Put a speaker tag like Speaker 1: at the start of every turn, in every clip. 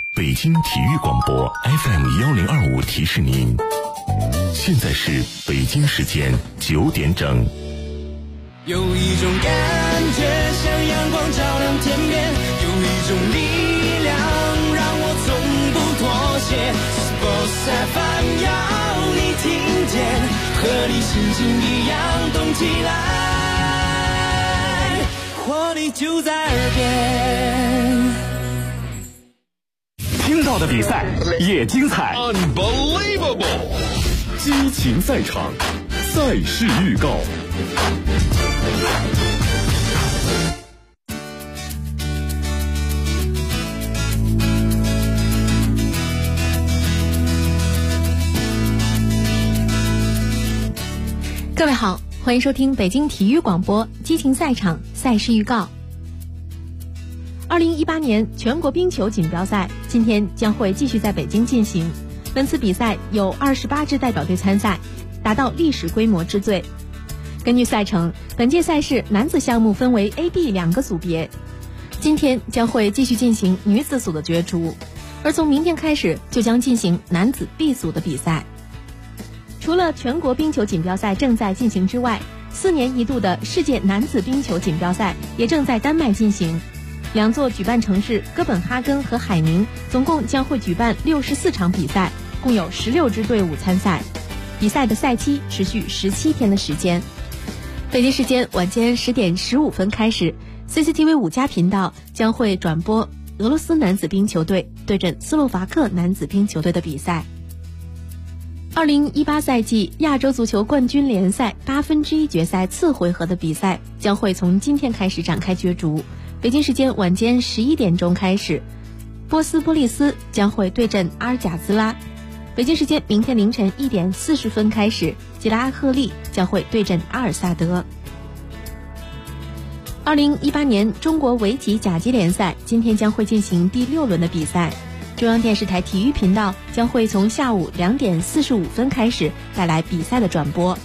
Speaker 1: 北京体育广播 FM1025提示您，现在是北京时间9点整。
Speaker 2: 有一种感觉像阳光照亮天边，有一种力量让我从不妥协。Sports FM 要你听见，和你心情一样动起来，活力就在耳边。
Speaker 3: 听到的比赛也精彩
Speaker 4: ，Unbelievable！
Speaker 3: 激情赛场，赛事预告。
Speaker 5: 各位好，欢迎收听北京体育广播激情赛场赛事预告。2018年全国冰球锦标赛今天将会继续在北京进行。本次比赛有28支代表队参赛，达到历史规模之最。根据赛程，本届赛事男子项目分为 A、B 两个组别，今天将会继续进行女子组的角逐，而从明天开始就将进行男子 B 组的比赛。除了全国冰球锦标赛正在进行之外，4年一度的世界男子冰球锦标赛也正在丹麦进行。两座举办城市哥本哈根和海宁总共将会举办64场比赛，共有16支队伍参赛。比赛的赛期持续17天的时间。北京时间晚间10点15分开始， CCTV 5+频道将会转播俄罗斯男子冰球队对阵斯洛伐克男子冰球队的比赛。2018赛季亚洲足球冠军联赛1/8决赛次回合的比赛将会从今天开始展开角逐。北京时间晚间11点钟开始，波斯波利斯将会对阵阿尔贾兹拉。北京时间明天凌晨1点40分开始，吉拉赫利将会对阵阿尔萨德。2018年中国围棋甲级联赛今天将会进行第6轮的比赛。中央电视台体育频道将会从下午2点45分开始带来比赛的转播。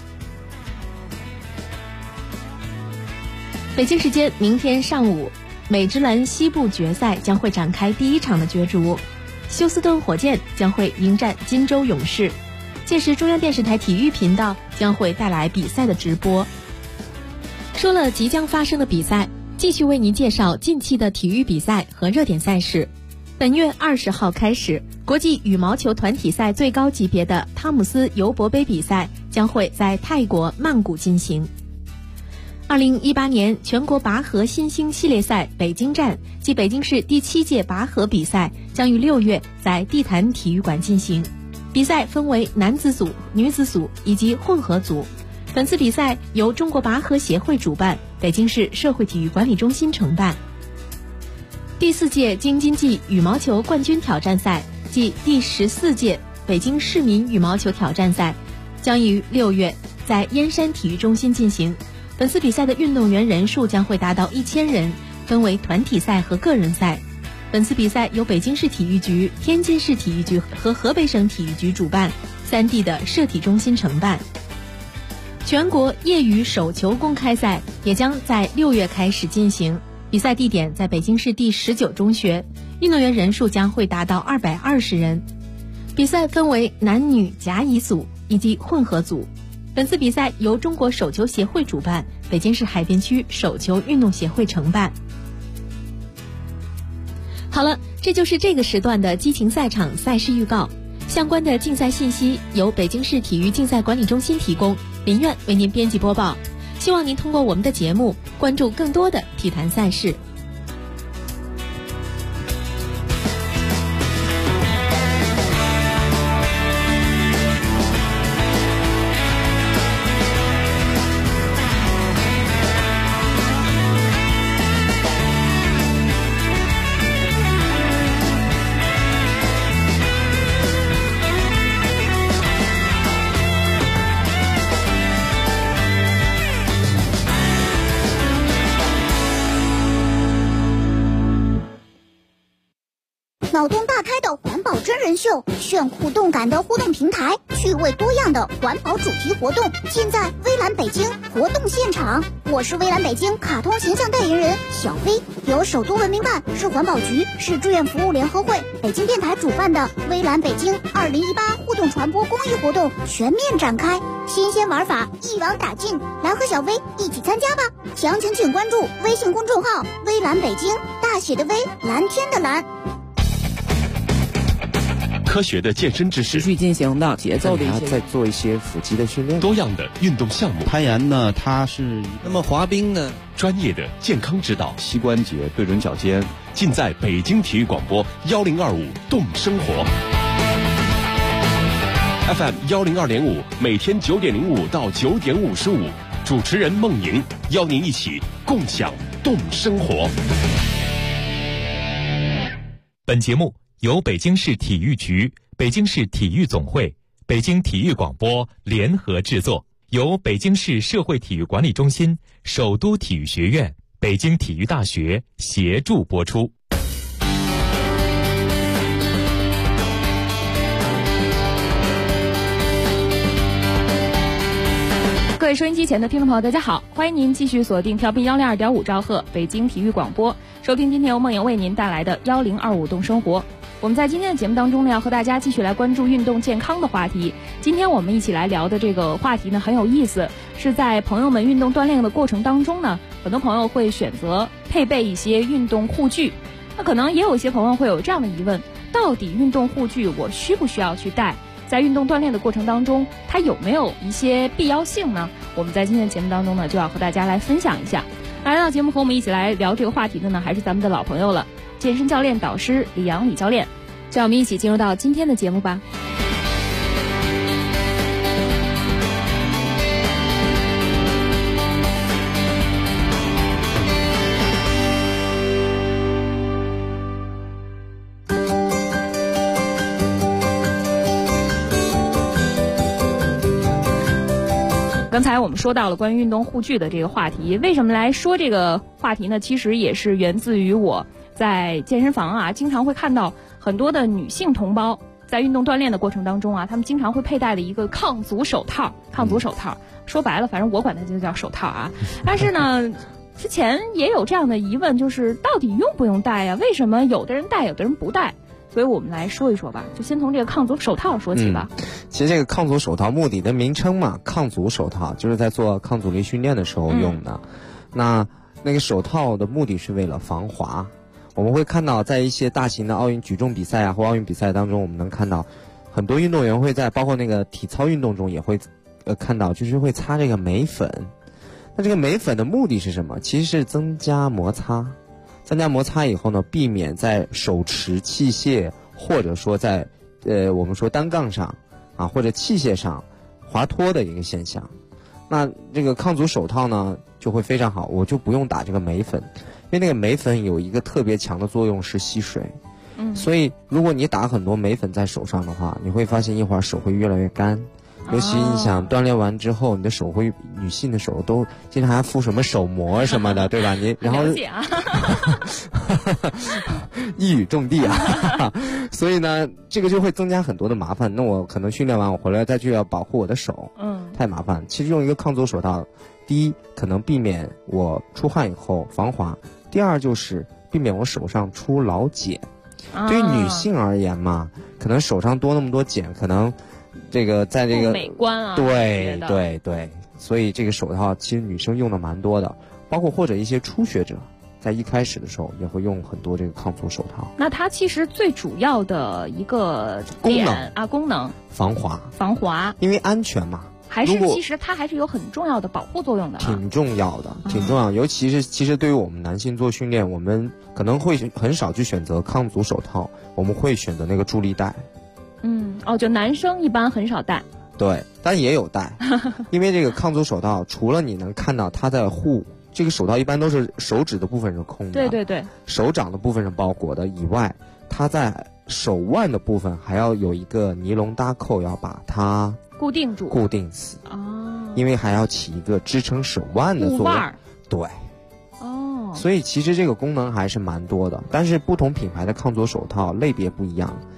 Speaker 5: 北京时间明天上午，美职篮西部决赛将会展开第1场的角逐，休斯顿火箭将会迎战金州勇士。届时中央电视台体育频道将会带来比赛的直播。说了即将发生的比赛，继续为您介绍近期的体育比赛和热点赛事。本月20号开始，国际羽毛球团体赛最高级别的汤姆斯尤伯杯比赛将会在泰国曼谷进行。2018年全国拔河新星系列赛北京站暨北京市第7届拔河比赛将于6月在地坛体育馆进行。比赛分为男子组、女子组以及混合组。本次比赛由中国拔河协会主办，北京市社会体育管理中心承办。第4届京津冀羽毛球冠军挑战赛暨第14届北京市民羽毛球挑战赛将于6月在燕山体育中心进行。本次比赛的运动员人数将会达到1000人，分为团体赛和个人赛。本次比赛由北京市体育局、天津市体育局和河北省体育局主办，3地的社体中心承办。全国业余手球公开赛也将在6月开始进行，比赛地点在北京市第19中学，运动员人数将会达到220人。比赛分为男女甲乙组以及混合组。本次比赛由中国手球协会主办，北京市海淀区手球运动协会承办。好了，这就是这个时段的激情赛场赛事预告。相关的竞赛信息由北京市体育竞赛管理中心提供，林苑为您编辑播报。希望您通过我们的节目关注更多的体坛赛事。
Speaker 6: 脑洞大开的环保
Speaker 4: 保真人秀，炫酷动感的互动平台，趣味多样的环保主题活动，尽在微蓝北京活动现场。我是微蓝北京卡通形象代言人小薇，由首都文明办、市环保局、市志愿服务联合会、北京电台主办的微蓝北京2018互动传播公益活动全面展开，新鲜玩法一网打尽，来和小薇一起参加吧！详情请关注微信公众号“微蓝北京”，大写的微，蓝天的蓝。
Speaker 1: 科学的健身知识，
Speaker 6: 持续进行的节奏的一些，
Speaker 7: 再做一些腹肌的训练，
Speaker 1: 多样的运动项目，
Speaker 8: 攀岩呢，它是
Speaker 9: 那么滑冰呢，
Speaker 1: 专业的健康指导，
Speaker 3: 膝关节对准脚尖，
Speaker 1: 尽在北京体育广播1025动生活 FM 102.5，每天9点05到9点55，主持人孟莹邀您一起共享动生活。
Speaker 10: 本节目由北京市体育局、北京市体育总会、北京体育广播联合制作，由北京市社会体育管理中心、首都体育学院、北京体育大学协助播出。
Speaker 11: 各位收音机前的听众朋友，大家好，欢迎您继续锁定调频102.5兆赫北京体育广播，收听今天由梦莹为您带来的1025动生活。我们在今天的节目当中呢，要和大家继续来关注运动健康的话题。今天我们一起来聊的这个话题呢很有意思，是在朋友们运动锻炼的过程当中呢，很多朋友会选择配备一些运动护具。那可能也有一些朋友会有这样的疑问，到底运动护具我需不需要去带？在运动锻炼的过程当中，它有没有一些必要性呢？我们在今天的节目当中呢，就要和大家来分享一下。来到节目和我们一起来聊这个话题的呢，还是咱们的老朋友了，健身教练导师李阳李教练。就让我们一起进入到今天的节目吧。刚才我们说到了关于运动护具的这个话题，为什么来说这个话题呢？其实也是源自于我在健身房啊，经常会看到很多的女性同胞在运动锻炼的过程当中啊，她们经常会佩戴的一个抗阻手套。抗阻手套说白了，反正我管它就叫手套啊。但是呢，之前也有这样的疑问，就是到底用不用戴呀？为什么有的人戴，有的人不戴？所以我们来说一说吧，就先从这个抗阻手套说起吧。
Speaker 7: 其实这个抗阻手套目的的名称嘛，抗阻手套就是在做抗阻力训练的时候用的。那个手套的目的是为了防滑。我们会看到在一些大型的奥运举重比赛啊或奥运比赛当中，我们能看到很多运动员会在包括那个体操运动中也会看到，就是会擦这个镁粉。那这个镁粉的目的是什么？其实是增加摩擦。增加摩擦以后呢，避免在手持器械或者说在我们说单杠上啊或者器械上滑脱的一个现象。那这个抗阻手套呢就会非常好，我就不用打这个镁粉，因为那个镁粉有一个特别强的作用是吸水。所以如果你打很多镁粉在手上的话，你会发现一会儿手会越来越干。尤其你想锻炼完之后，你的手会，女性的手都经常还敷什么手膜什么的，对吧？你然后一语中的啊，所以呢，这个就会增加很多的麻烦。那我可能训练完我回来再去要保护我的手，太麻烦。其实用一个抗阻手套，第一可能避免我出汗以后防滑，第二就是避免我手上出老茧。对于女性而言嘛，可能手上多那么多茧，可能这个在这个
Speaker 11: 美观啊，
Speaker 7: 对对对，所以这个手套其实女生用的蛮多的，包括或者一些初学者在一开始的时候也会用很多这个抗阻手套。
Speaker 11: 那它其实最主要的一个功能
Speaker 7: 防滑，因为安全嘛。
Speaker 11: 还是其实它还是有很重要的保护作用的，
Speaker 7: 挺重要的，挺重要。尤其是其实对于我们男性做训练，我们可能会很少去选择抗阻手套，我们会选择那个助力带。
Speaker 11: 就男生一般很少戴。
Speaker 7: 对，但也有戴，因为这个抗阻手套除了你能看到它在护，这个手套一般都是手指的部分是空的，
Speaker 11: 对对对，
Speaker 7: 手掌的部分是包裹的以外，它在手腕的部分还要有一个尼龙搭扣，要把它
Speaker 11: 固定住，
Speaker 7: 固定死。因为还要起一个支撑手腕的作用。对。所以其实这个功能还是蛮多的，但是不同品牌的抗阻手套类别不一样。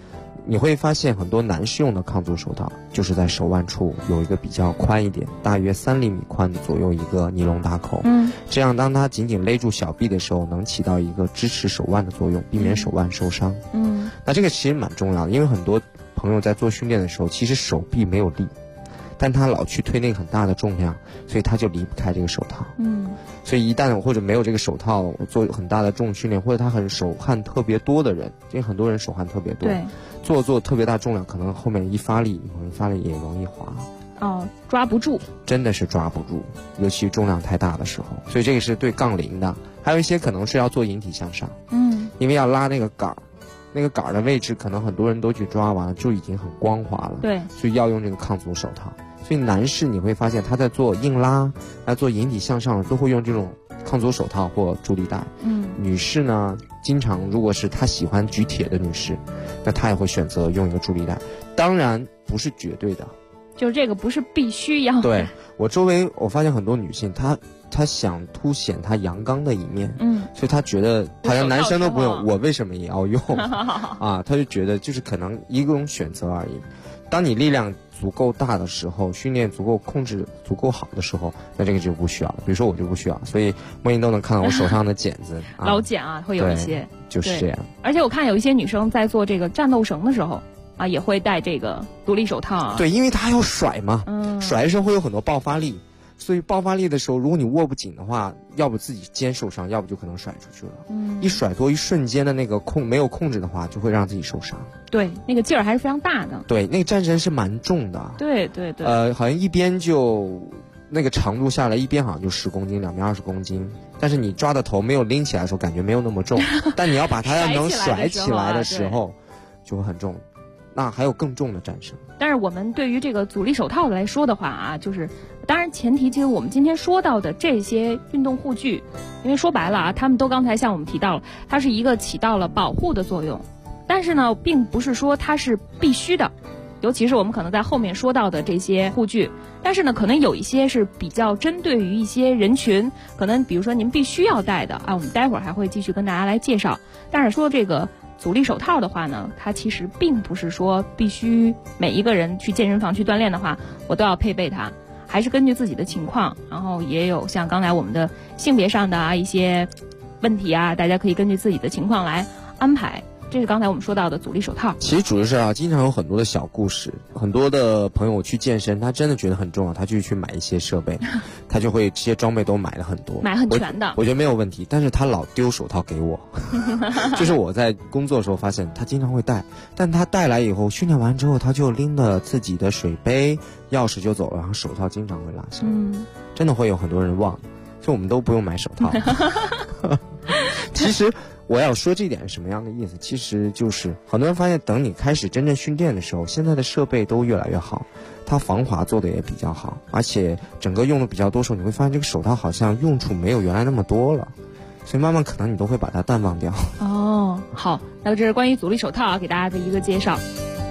Speaker 7: 你会发现很多男士用的抗阻手套，就是在手腕处有一个比较宽一点，大约3厘米宽左右一个尼龙大口。这样当它紧紧勒住小臂的时候，能起到一个支持手腕的作用，避免手腕受伤。那这个其实蛮重要的，因为很多朋友在做训练的时候，其实手臂没有力，但他老去推那个很大的重量，所以他就离不开这个手套。所以一旦或者没有这个手套做很大的重训练，或者他很手汗特别多的人，因为很多人手汗特别多，做特别大重量，可能后面一发力也容易滑。
Speaker 11: 抓不住，
Speaker 7: 真的是抓不住，尤其重量太大的时候。所以这个是对杠铃的，还有一些可能是要做引体向上。因为要拉那个杆儿，那个杆儿的位置可能很多人都去抓完了就已经很光滑了，
Speaker 11: 对，
Speaker 7: 所以要用这个抗阻手套。所以男士你会发现他在做硬拉、做引体向上都会用这种抗阻手套或助力带。女士呢，经常如果是她喜欢举铁的女士，那她也会选择用一个助力带。当然不是绝对的，
Speaker 11: 就是这个不是必须要。
Speaker 7: 对，我周围我发现很多女性，她想凸显她阳刚的一面，所以她觉得好像男生都不用，我为什么也要用啊？她就觉得就是可能一种选择而已。当你力量足够大的时候，训练足够控制足够好的时候，那这个就不需要了。比如说我就不需要，所以莫言都能看到我手上的茧子，
Speaker 11: 老茧啊，会有一些，
Speaker 7: 就是这样。
Speaker 11: 而且我看有一些女生在做这个战斗绳的时候啊，也会戴这个独立手套啊。
Speaker 7: 对，因为它要甩嘛，甩的时候会有很多爆发力。所以爆发力的时候，如果你握不紧的话，要不自己肩受伤，要不就可能甩出去了。一甩多一瞬间的那个没有控制的话，就会让自己受伤。
Speaker 11: 对，那个劲儿还是非常大的。
Speaker 7: 对，那个战绳是蛮重的。
Speaker 11: 对。
Speaker 7: 好像一边就那个长度下来，一边好像就10公斤，两边20公斤。但是你抓的头没有拎起来的时候，感觉没有那么重。但你要把它要能甩起来的时候，就会很重。那还有更重的战绳。
Speaker 11: 但是我们对于这个阻力手套来说的话啊，就是当然前提，其实我们今天说到的这些运动护具，因为说白了啊，他们都刚才像我们提到了，它是一个起到了保护的作用，但是呢，并不是说它是必须的，尤其是我们可能在后面说到的这些护具，但是呢，可能有一些是比较针对于一些人群，可能比如说您必须要戴的啊，我们待会儿还会继续跟大家来介绍。但是说这个阻力手套的话呢，它其实并不是说必须每一个人去健身房去锻炼的话，我都要配备它，还是根据自己的情况，然后也有像刚才我们的性别上的啊一些问题啊，大家可以根据自己的情况来安排。这是刚才我们说到的阻力手套。
Speaker 7: 其实主持人经常有很多的小故事，很多的朋友去健身，他真的觉得很重要，他就去买一些设备，他就会这些装备都买了很多，
Speaker 11: 买很全的。
Speaker 7: 我觉得没有问题，但是他老丢手套给我，就是我在工作的时候发现他经常会带，但他带来以后训练完之后，他就拎了自己的水杯、钥匙就走了，然后手套经常会落下，真的会有很多人忘，所以我们都不用买手套。其实我要说这点是什么样的意思？其实就是很多人发现，等你开始真正训练的时候，现在的设备都越来越好，它防滑做的也比较好，而且整个用的比较多时候，你会发现这个手套好像用处没有原来那么多了，所以慢慢可能你都会把它淡忘掉。
Speaker 11: 好，那这是关于阻力手套啊，给大家的一个介绍。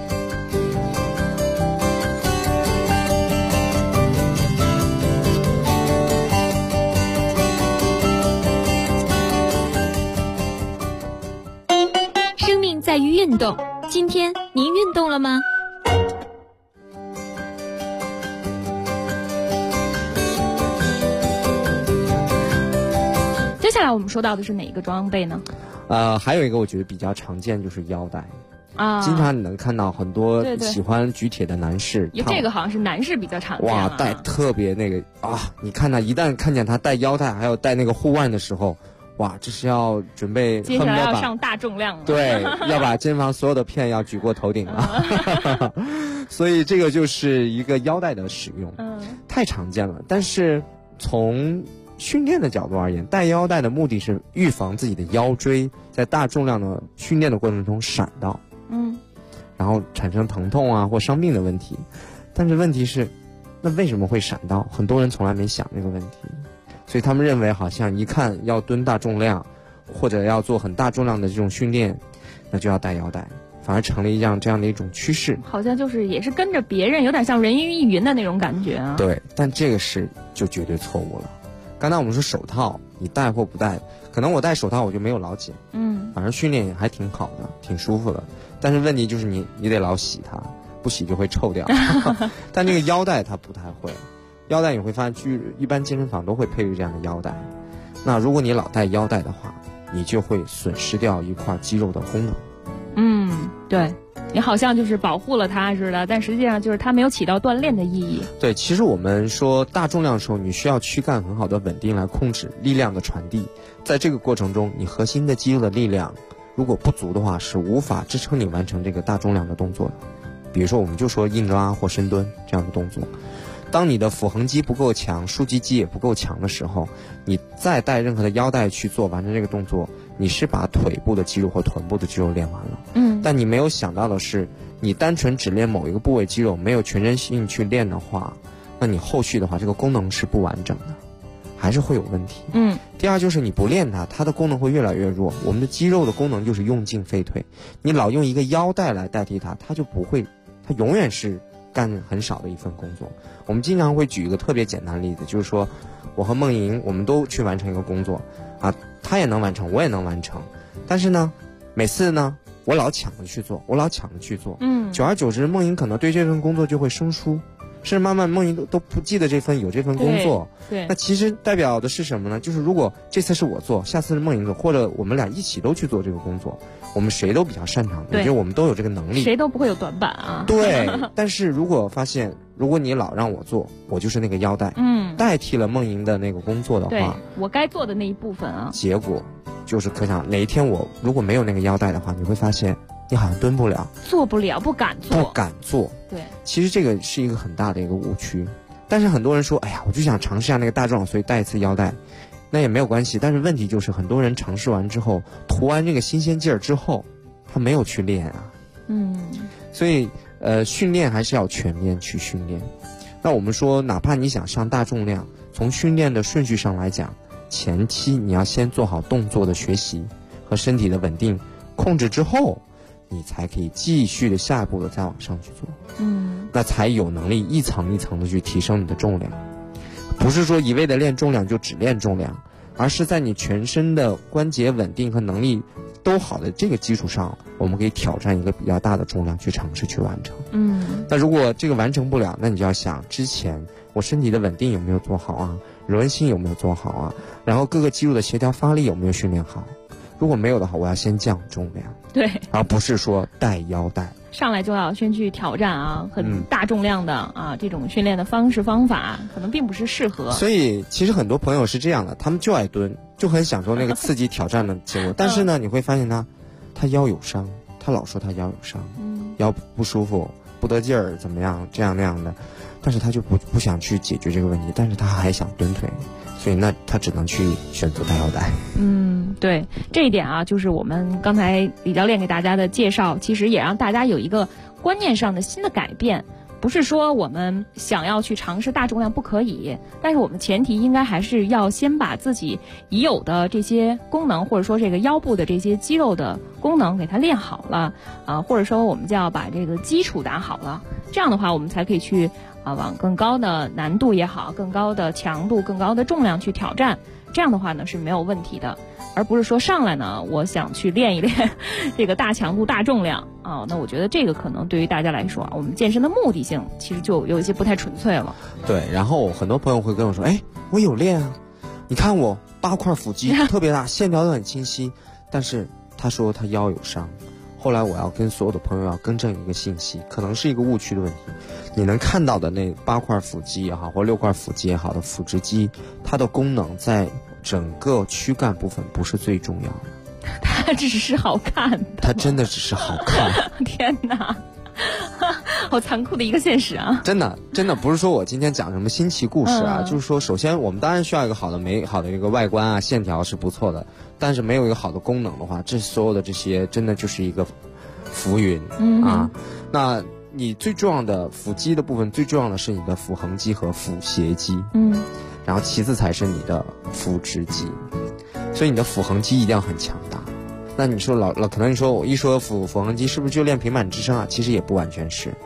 Speaker 8: 在于运动，今天您运动了吗？
Speaker 11: 接下来我们说到的是哪一个装备呢？
Speaker 7: 还有一个我觉得比较常见就是腰带
Speaker 11: 啊，
Speaker 7: 经常你能看到很多喜欢举铁的男士，
Speaker 11: 这个好像是男士比较常见
Speaker 7: 哇，带特别那个啊！你看他一旦看见他带腰带，还有带那个护腕的时候。哇，这是要准备
Speaker 11: 接下来要上大重量了，
Speaker 7: 对，要把健身房所有的片要举过头顶了。所以这个就是一个腰带的使用，太常见了。但是从训练的角度而言，带腰带的目的是预防自己的腰椎在大重量的训练的过程中闪到，然后产生疼痛啊或伤病的问题。但是问题是，那为什么会闪到？很多人从来没想这个问题。所以他们认为好像一看要蹲大重量或者要做很大重量的这种训练，那就要带腰带，反而成了这样的一种趋势，
Speaker 11: 好像就是也是跟着别人，有点像人云亦云的那种感觉啊。
Speaker 7: 对，但这个就绝对错误了。 刚才我们说手套，你戴或不戴，可能我戴手套我就没有老茧，反正训练也还挺好的，挺舒服的。但是问题就是你得老洗它，不洗就会臭掉。但这个腰带它不太会，腰带你会发现一般健身房都会配备这样的腰带。那如果你老戴腰带的话，你就会损失掉一块肌肉的功能。
Speaker 11: 对，你好像就是保护了它似的，但实际上就是它没有起到锻炼的意义。
Speaker 7: 对，其实我们说大重量的时候，你需要躯干很好的稳定来控制力量的传递，在这个过程中，你核心的肌肉的力量如果不足的话，是无法支撑你完成这个大重量的动作的。比如说我们就说硬拉或深蹲这样的动作，当你的腹横肌不够强，竖脊肌也不够强的时候，你再带任何的腰带去做完成这个动作，你是把腿部的肌肉或臀部的肌肉练完了。但你没有想到的是，你单纯只练某一个部位肌肉，没有全身性去练的话，那你后续的话这个功能是不完整的，还是会有问题。第二就是你不练它的功能会越来越弱。我们的肌肉的功能就是用进废退，你老用一个腰带来代替它就不会，它永远是干很少的一份工作。我们经常会举一个特别简单的例子，就是说我和梦莹我们都去完成一个工作啊，她也能完成，我也能完成，但是呢每次呢我老抢着去做，久而久之梦莹可能对这份工作就会生疏，甚至慢慢梦莹都不记得有这份工作。
Speaker 11: 对，
Speaker 7: 那其实代表的是什么呢？就是如果这次是我做，下次是梦莹做，或者我们俩一起都去做这个工作，我们谁都比较擅长，我觉得我们都有这个能力，
Speaker 11: 谁都不会有短板啊。
Speaker 7: 对，但是如果发现，如果你老让我做，我就是那个腰带，代替了梦莹的那个工作的话，
Speaker 11: 对，我该做的那一部分啊，
Speaker 7: 结果就是可想哪一天我如果没有那个腰带的话，你会发现你好像蹲不了，
Speaker 11: 做不了，不敢做。
Speaker 7: 对，其实这个是一个很大的一个误区。但是很多人说，哎呀，我就想尝试一下那个大壮，所以带一次腰带，那也没有关系。但是问题就是很多人尝试完之后，图完这个新鲜劲儿之后，他没有去练啊。所以训练还是要全面去训练。那我们说，哪怕你想上大重量，从训练的顺序上来讲，前期你要先做好动作的学习和身体的稳定控制之后，你才可以继续的下一步的再往上去做。那才有能力一层一层的去提升你的重量。不是说一味的练重量就只练重量，而是在你全身的关节稳定和能力都好的这个基础上，我们可以挑战一个比较大的重量去尝试去完成。那如果这个完成不了，那你就要想之前我身体的稳定有没有做好啊，柔韧性有没有做好啊，然后各个肌肉的协调发力有没有训练好。如果没有的话，我要先降重量，
Speaker 11: 对，
Speaker 7: 而不是说带腰带，
Speaker 11: 上来就要先去挑战啊，很大重量的啊，这种训练的方法可能并不是适合。
Speaker 7: 所以其实很多朋友是这样的，他们就爱蹲，就很享受那个刺激挑战的结果，但是呢，你会发现他腰有伤，他老说他腰有伤，腰不舒服，不得劲儿，怎么样，这样那样的，但是他就不想去解决这个问题，但是他还想蹲腿，所以那他只能去选择带腰带。
Speaker 11: 对，这一点啊，就是我们刚才李教练给大家的介绍，其实也让大家有一个观念上的新的改变。不是说我们想要去尝试大重量不可以，但是我们前提应该还是要先把自己已有的这些功能，或者说这个腰部的这些肌肉的功能给它练好了啊，或者说我们就要把这个基础打好了，这样的话我们才可以去往更高的难度也好，更高的强度、更高的重量去挑战。这样的话呢是没有问题的，而不是说上来呢我想去练一练这个大强度大重量啊，那我觉得这个可能对于大家来说我们健身的目的性其实就有一些不太纯粹了。
Speaker 7: 对，然后很多朋友会跟我说，哎，我有练啊，你看我8块腹肌特别大，线条都很清晰，但是他说他腰有伤。后来我要跟所有的朋友要更正一个信息，可能是一个误区的问题。你能看到的那8块腹肌也好，或6块腹肌也好的腹直肌，它的功能在整个躯干部分不是最重要的，
Speaker 11: 它只是好看的，
Speaker 7: 它真的只是好看。
Speaker 11: 天哪，好残酷的一个现实啊！
Speaker 7: 真的不是说我今天讲什么新奇故事啊，就是说首先我们当然需要一个好的美好的一个外观啊，线条是不错的，但是没有一个好的功能的话，这所有的这些真的就是一个浮云啊。那你最重要的腹肌的部分，最重要的是你的腹横肌和腹斜肌，然后其次才是你的腹直肌，所以你的腹横肌一定要很强大。那你说可能你说我一说腹横肌是不是就练平板支撑啊？其实也不完全是，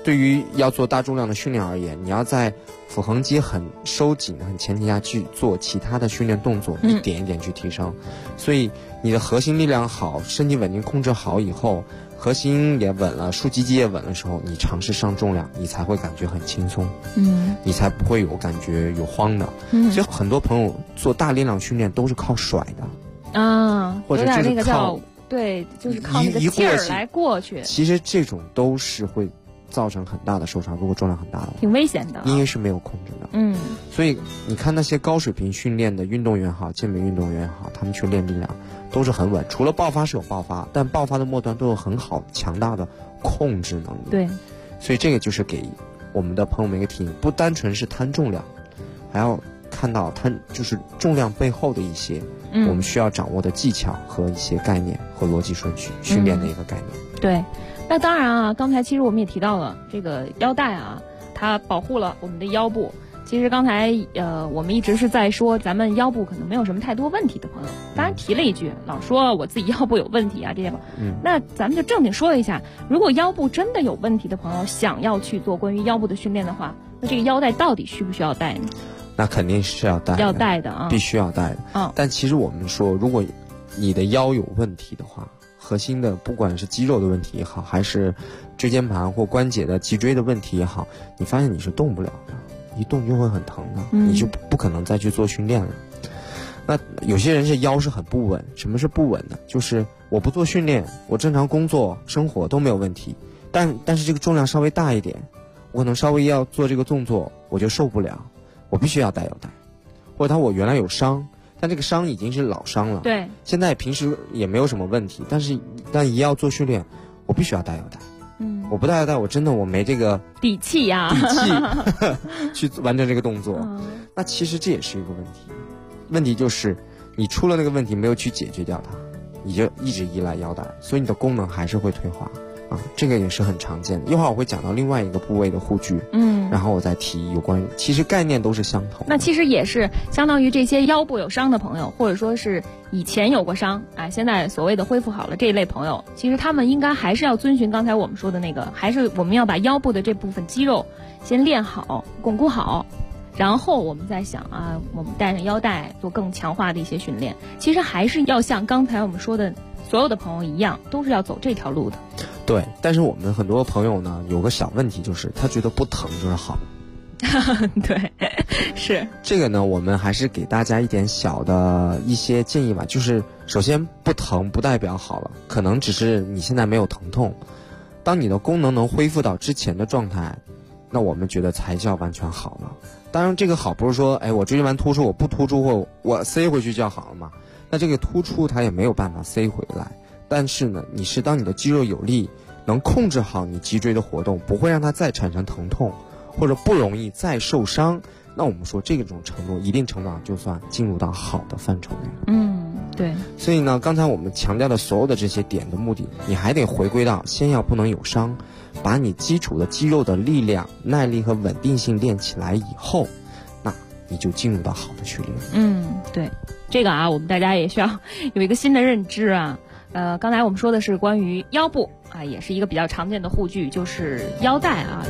Speaker 7: 对于要做大重量的训练而言，你要在腹横肌很收紧的前提下去做其他的训练动作，一点一点去提升。所以你的核心力量好，身体稳定控制好以后，核心也稳了，竖脊肌也稳的时候，你尝试上重量，你才会感觉很轻松，你才不会有感觉有慌的。所以很多朋友做大力量训练都是靠甩的
Speaker 11: 啊，
Speaker 7: 或者就是
Speaker 11: 那个叫对，就是靠那个劲儿来过去。
Speaker 7: 其实这种都是会造成很大的受伤，如果重量很大的话，
Speaker 11: 挺危险的，
Speaker 7: 因为是没有控制的。所以你看那些高水平训练的运动员好，健美运动员好，他们去练力量都是很稳，除了爆发是有爆发，但爆发的末端都有很好强大的控制能力。
Speaker 11: 对，
Speaker 7: 所以这个就是给我们的朋友们一个提醒，不单纯是摊重量，还要看到摊就是重量背后的一些我们需要掌握的技巧和一些概念和逻辑顺序训练的一个概念。
Speaker 11: 对，那当然啊，刚才其实我们也提到了这个腰带啊，它保护了我们的腰部。其实刚才我们一直是在说咱们腰部可能没有什么太多问题的朋友，当然提了一句，老说我自己腰部有问题啊这些。那咱们就正经说一下，如果腰部真的有问题的朋友想要去做关于腰部的训练的话，那这个腰带到底需不需要戴呢？
Speaker 7: 那肯定是要戴的啊，必须要戴的。但其实我们说，如果你的腰有问题的话，核心的不管是肌肉的问题也好，还是椎间盘或关节的脊椎的问题也好，你发现你是动不了的，一动就会很疼的，你就不可能再去做训练了。那有些人是腰是很不稳，什么是不稳的？就是我不做训练，我正常工作生活都没有问题，但是这个重量稍微大一点，我可能稍微要做这个动作我就受不了，我必须要戴腰带。或者我原来有伤，但这个伤已经是老伤了，
Speaker 11: 对，
Speaker 7: 现在平时也没有什么问题，但一要做训练，我必须要戴腰带。我不戴腰带，我真的我没这个
Speaker 11: 底气呀，
Speaker 7: 去完成这个动作。那其实这也是一个问题，问题就是你出了那个问题没有去解决掉它，你就一直依赖腰带，所以你的功能还是会退化啊，这个也是很常见的。一会儿我会讲到另外一个部位的护具，然后我再提有关于，其实概念都是相同。
Speaker 11: 那其实也是相当于这些腰部有伤的朋友，或者说是以前有过伤，现在所谓的恢复好了这一类朋友，其实他们应该还是要遵循刚才我们说的那个，还是我们要把腰部的这部分肌肉先练好、巩固好，然后我们再想我们带上腰带做更强化的一些训练。其实还是要像刚才我们说的所有的朋友一样，都是要走这条路的。
Speaker 7: 对，但是我们很多朋友呢有个小问题，就是他觉得不疼就是好。
Speaker 11: 对，是
Speaker 7: 这个呢，我们还是给大家一点小的一些建议吧。就是首先不疼不代表好了，可能只是你现在没有疼痛。当你的功能能恢复到之前的状态，那我们觉得才叫完全好了。当然这个好不是说我椎间盘突出我不突出或我塞回去就好了嘛，那这个突出它也没有办法塞回来。但是呢，你是当你的肌肉有力，能控制好你脊椎的活动，不会让它再产生疼痛，或者不容易再受伤，那我们说这种程度一定程度上就算进入到好的范畴内了。
Speaker 11: 对。
Speaker 7: 所以呢，刚才我们强调的所有的这些点的目的，你还得回归到先要不能有伤，把你基础的肌肉的力量、耐力和稳定性练起来以后，那你就进入到好的训练。
Speaker 11: 对，这个我们大家也需要有一个新的认知啊。刚才我们说的是关于腰部也是一个比较常见的护具，就是腰带啊。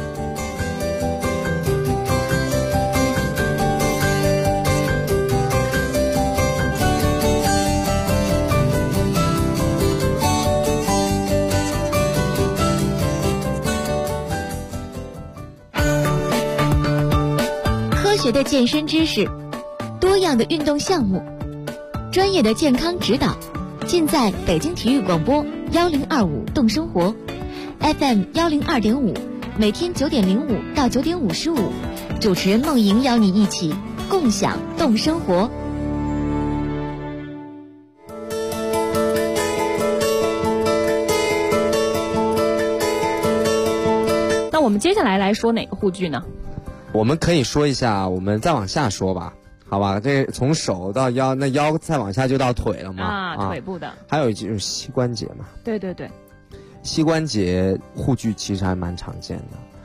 Speaker 8: 科学的健身知识，多样的运动项目，专业的健康指导，尽在北京体育广播1025动生活 FM 102.5，每天9点05到9点55，主持人梦莹邀你一起共享动生活。
Speaker 11: 那我们接下来说哪个护具呢？
Speaker 7: 我们可以说一下，我们再往下说吧，好吧？这从手到腰，那腰再往下就到腿了嘛。
Speaker 11: 腿部的。
Speaker 7: 还有就是膝关节嘛。
Speaker 11: 对对对。
Speaker 7: 膝关节护具其实还蛮常见的。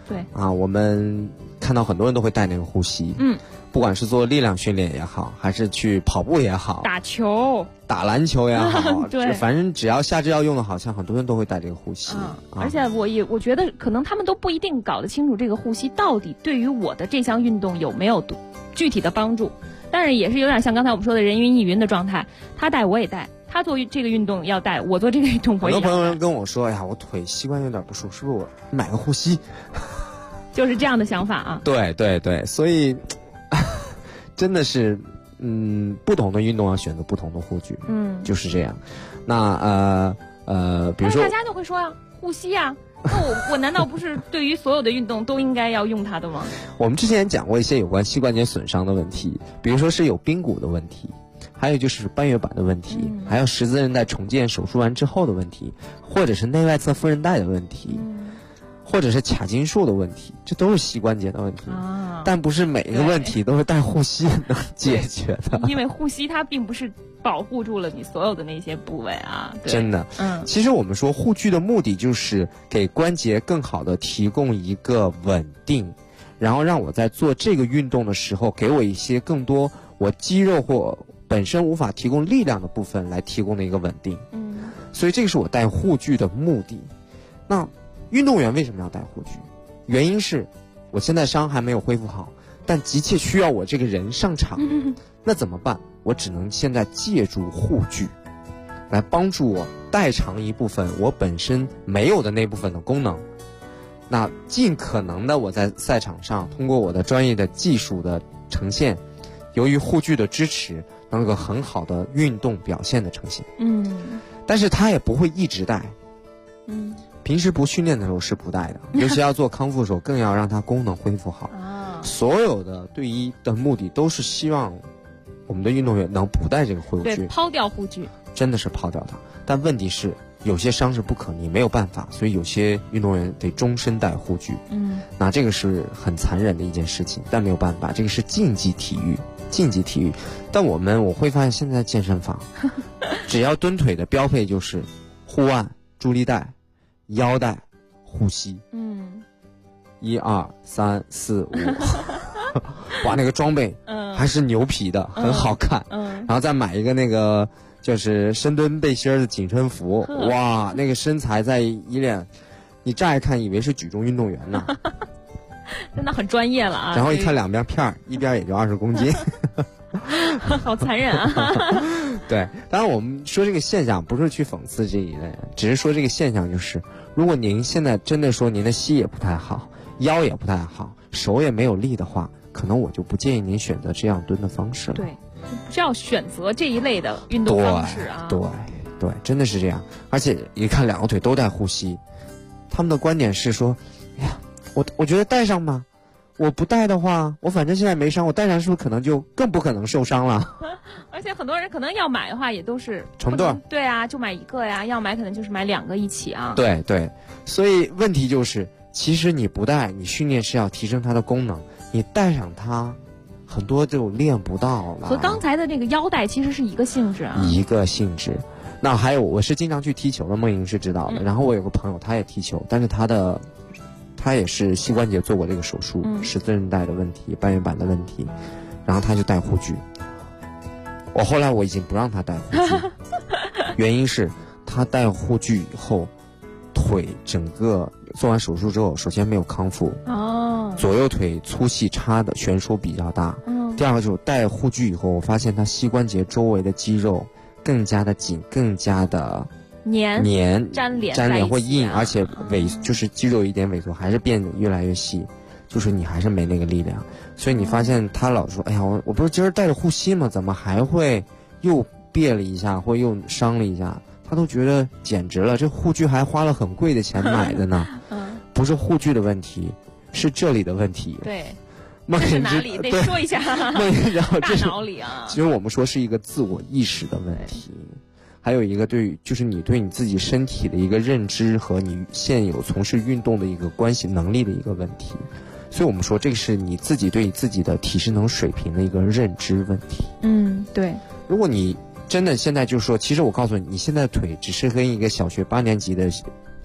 Speaker 11: 对
Speaker 7: 啊，我们看到很多人都会带那个护膝，不管是做力量训练也好，还是去跑步也好，
Speaker 11: 打球、
Speaker 7: 打篮球也好，
Speaker 11: 对，
Speaker 7: 反正只要下肢要用的好，像很多人都会带这个护膝。
Speaker 11: 而且我觉得可能他们都不一定搞得清楚这个护膝到底对于我的这项运动有没有具体的帮助，但是也是有点像刚才我们说的人云亦云的状态，他带我也带。他做这个运动要带，我做这个运动我也要带。
Speaker 7: 很多朋友跟我说：“呀，我腿膝关节有点不舒服，是不是我买个护膝？”
Speaker 11: 就是这样的想法啊。
Speaker 7: 对对对，所以真的是，不同的运动要选择不同的护具，就是这样。那比如说，
Speaker 11: 大家就会说呀，护膝呀。那我难道不是对于所有的运动都应该要用它的吗？
Speaker 7: 我们之前讲过一些有关膝关节损伤的问题，比如说是有髌骨的问题。还有就是半月板的问题，还有十字韧带重建手术完之后的问题，或者是内外侧副韧带的问题，或者是髂筋束的问题，这都是膝关节的问题。但不是每一个问题都是带护膝能解决的。
Speaker 11: 因为护膝它并不是保护住了你所有的那些部位啊。
Speaker 7: 真的，其实我们说护具的目的就是给关节更好的提供一个稳定，然后让我在做这个运动的时候，给我一些更多我肌肉或本身无法提供力量的部分来提供的一个稳定，所以这个是我带护具的目的。那运动员为什么要带护具？原因是我现在伤还没有恢复好，但急切需要我这个人上场，那怎么办？我只能现在借助护具来帮助我代偿一部分我本身没有的那部分的功能。那尽可能的我在赛场上通过我的专业的技术的呈现，由于护具的支持，能有个很好的运动表现的呈现。但是他也不会一直带。平时不训练的时候是不带的，尤其要做康复的时候，更要让它功能恢复好。所有的队医的目的都是希望我们的运动员能不带这个护具，
Speaker 11: 对，抛掉护具，
Speaker 7: 真的是抛掉它。但问题是，有些伤是不可逆，没有办法，所以有些运动员得终身带护具。那这个是很残忍的一件事情，但没有办法，这个是竞技体育。但我会发现现在健身房只要蹲腿的标配就是护腕、助力带、腰带、护膝。1、2、3、4、5，哇，那个装备还是牛皮的，很好看。然后再买一个那个就是深蹲背心的紧身服，哇，那个身材在一脸，你乍一看以为是举重运动员呢。
Speaker 11: 真的很专业了啊！
Speaker 7: 然后一看两边片儿，一边也就20公斤，
Speaker 11: 好残忍啊！
Speaker 7: 对，当然我们说这个现象不是去讽刺这一类人，只是说这个现象就是，如果您现在真的说您的膝也不太好，腰也不太好，手也没有力的话，可能我就不建议您选择这样蹲的方式了。
Speaker 11: 对，不是要选择这一类的运动方式啊。
Speaker 7: 对，真的是这样。而且一看两个腿都带护膝，他们的观点是说，哎呀，我觉得带上吧，我不带的话，我反正现在没伤，我带上是不是可能就更不可能受伤了？
Speaker 11: 而且很多人可能要买的话，也都是
Speaker 7: 成对。
Speaker 11: 对啊，就买一个呀，要买可能就是买2个一起啊。
Speaker 7: 对，所以问题就是，其实你不带，你训练是要提升它的功能，你带上它，很多就练不到了。
Speaker 11: 和刚才的这个腰带其实是一个性质啊。
Speaker 7: 一个性质。那还有，我是经常去踢球的，梦莹是知道的。然后我有个朋友，他也踢球，但是他也是膝关节做过这个手术，十字韧带的问题、半月板的问题，然后他就带护具。后来我已经不让他带护具，原因是他带护具以后，腿整个做完手术之后，首先没有康复，左右腿粗细差的悬殊比较大。第二个就是带护具以后，我发现他膝关节周围的肌肉更加的紧，更加的粘
Speaker 11: 粘连
Speaker 7: 或硬，而且就是肌肉一点萎缩，还是变得越来越细，就是你还是没那个力量。所以你发现他老说，哎呀，我不是今儿带着护膝吗？怎么还会又别了一下，或又伤了一下？他都觉得简直了，这护具还花了很贵的钱买的呢。不是护具的问题，是这里的问题。
Speaker 11: 对。这是哪里？得说一下。大脑里啊。
Speaker 7: 其实我们说是一个自我意识的问题，还有一个就是你对你自己身体的一个认知和你现有从事运动的一个关系能力的一个问题。所以我们说这个是你自己对自己的体适能水平的一个认知问题。
Speaker 11: 对。
Speaker 7: 如果你真的现在就说，其实我告诉你，你现在腿只是跟一个小学8年级的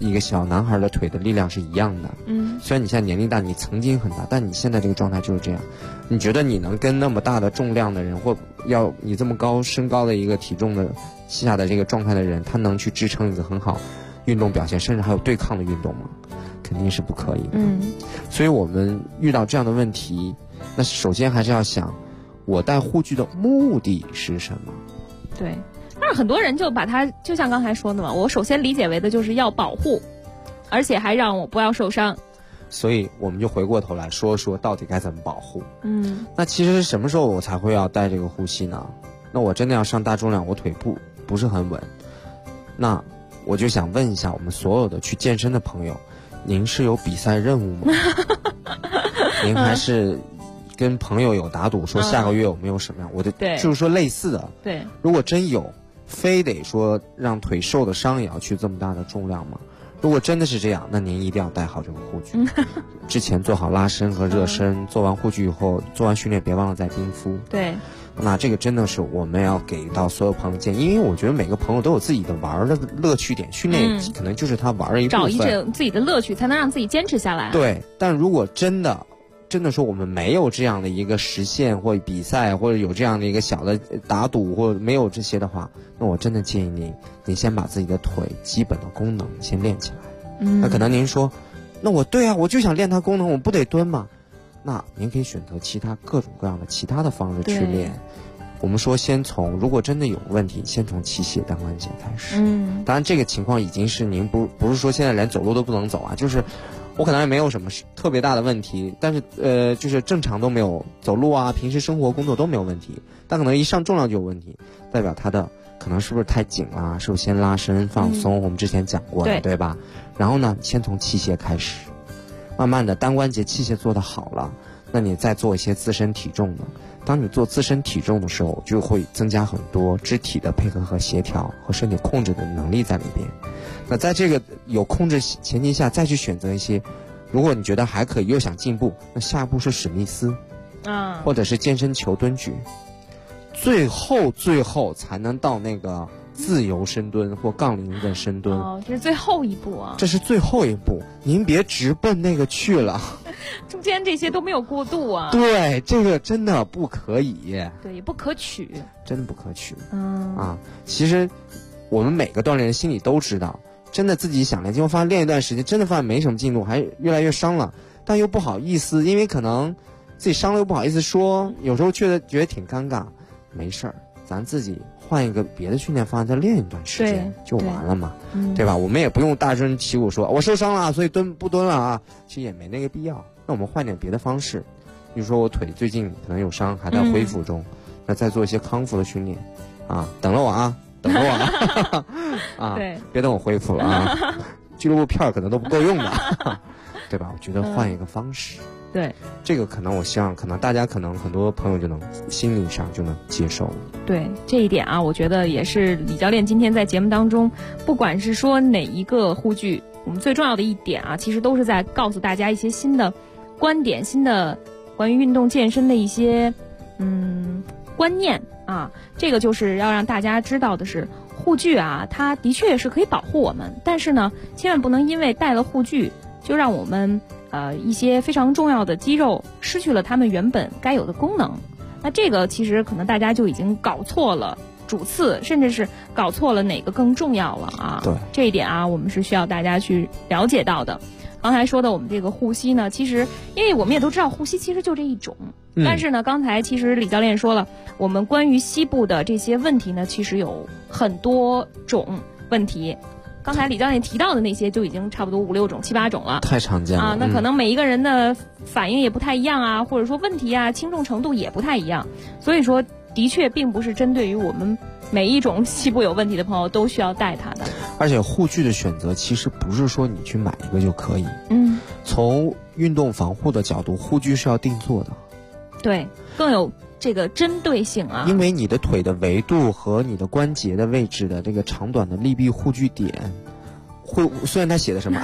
Speaker 7: 一个小男孩的腿的力量是一样的。虽然你现在年龄大，你曾经很大，但你现在这个状态就是这样。你觉得你能跟那么大的重量的人，或要你这么高身高的一个体重的下的这个状态的人，他能去支撑一个很好运动表现，甚至还有对抗的运动吗？肯定是不可以的。所以我们遇到这样的问题，那首先还是要想，我戴护具的目的是什么？
Speaker 11: 对。但是很多人就把它就像刚才说的嘛，我首先理解为的就是要保护，而且还让我不要受伤。
Speaker 7: 所以我们就回过头来说说到底该怎么保护。那其实什么时候我才会要带这个护膝呢？那我真的要上大重量，我腿不是很稳，那我就想问一下我们所有的去健身的朋友，您是有比赛任务吗？您还是跟朋友有打赌说下个月我们有什么样？我的就是说类似的。
Speaker 11: 对，
Speaker 7: 如果真有，非得说让腿受的伤也要去这么大的重量吗？如果真的是这样，那您一定要带好这个护具。之前做好拉伸和热身，做完护具以后，做完训练别忘了再冰敷。
Speaker 11: 对，
Speaker 7: 那这个真的是我们要给到所有朋友建议，因为我觉得每个朋友都有自己的玩的乐趣点，训练可能就是他玩的一部分，
Speaker 11: 找一种自己的乐趣，才能让自己坚持下来。
Speaker 7: 对，但如果真的说我们没有这样的一个实现或比赛，或者有这样的一个小的打赌，或者没有这些的话，那我真的建议您先把自己的腿基本的功能先练起来。那可能您说，那我对啊，我就想练它功能，我不得蹲吗？那您可以选择其他各种各样的其他的方式去练。我们说先从，如果真的有问题，先从器械单关节开始。当然这个情况已经是您不是说现在连走路都不能走啊，就是我可能也没有什么特别大的问题，但是就是正常都没有走路啊，平时生活工作都没有问题，但可能一上重量就有问题，代表它的可能是不是太紧了，是不是先拉伸放松，我们之前讲过的，对吧？然后呢，先从器械开始，慢慢的单关节器械做得好了，那你再做一些自身体重的。当你做自身体重的时候，就会增加很多肢体的配合和协调和身体控制的能力在里边。那在这个有控制前提下，再去选择一些，如果你觉得还可以又想进步，那下一步是史密斯或者是健身球蹲举，最后才能到那个自由深蹲或杠铃的深蹲。
Speaker 11: 这是最后一步啊！
Speaker 7: 这是最后一步，您别直奔那个去了。
Speaker 11: 中间这些都没有过渡啊。
Speaker 7: 对，这个真的不可以。
Speaker 11: 对，也不可取。
Speaker 7: 真的不可取。其实我们每个锻炼人心里都知道，真的自己想练，结果发现练一段时间，真的发现没什么进度，还越来越伤了，但又不好意思，因为可能自己伤了又不好意思说，有时候觉得挺尴尬。没事儿，咱自己换一个别的训练方案，再练一段时间就完了嘛，对吧？我们也不用大声旗鼓说我受伤了，所以不蹲了啊，其实也没那个必要。那我们换点别的方式，比如说我腿最近可能有伤，还在恢复中，那再做一些康复的训练啊，等着我啊，啊，别等我恢复了啊，俱乐部片可能都不够用的，对吧？我觉得换一个方式。
Speaker 11: 对，
Speaker 7: 这个可能我希望，可能大家可能很多朋友就能心理上就能接受。
Speaker 11: 对，这一点啊，我觉得也是李教练今天在节目当中，不管是说哪一个护具，我们最重要的一点啊，其实都是在告诉大家一些新的观点、新的关于运动健身的一些观念啊。这个就是要让大家知道的是，护具啊，它的确是可以保护我们，但是呢，千万不能因为戴了护具就让我们一些非常重要的肌肉失去了它们原本该有的功能。那这个其实可能大家就已经搞错了主次，甚至是搞错了哪个更重要了啊。
Speaker 7: 对，
Speaker 11: 这一点啊，我们是需要大家去了解到的。刚才说的我们这个护膝呢，其实因为我们也都知道护膝其实就这一种，但是呢，刚才其实李教练说了，我们关于膝部的这些问题呢，其实有很多种问题。刚才李教练提到的那些就已经差不多5、6种、7、8种了，
Speaker 7: 太常见了
Speaker 11: 啊。那可能每一个人的反应也不太一样啊，或者说问题啊轻重程度也不太一样，所以说的确并不是针对于我们每一种膝部有问题的朋友都需要带它的。
Speaker 7: 而且护具的选择其实不是说你去买一个就可以，从运动防护的角度，护具是要定做的，对，
Speaker 11: 更有这个针对性啊，
Speaker 7: 因为你的腿的维度和你的关节的位置的这个长短的力臂护具点，虽然它写的什么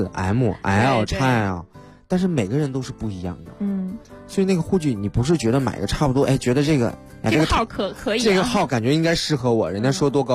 Speaker 7: S、M、L、XL，但是每个人都是不一样的。所以那个护具你不是觉得买个差不多，觉得这个
Speaker 11: 号可以，
Speaker 7: 这个号感觉应该适合我，人家说多高人，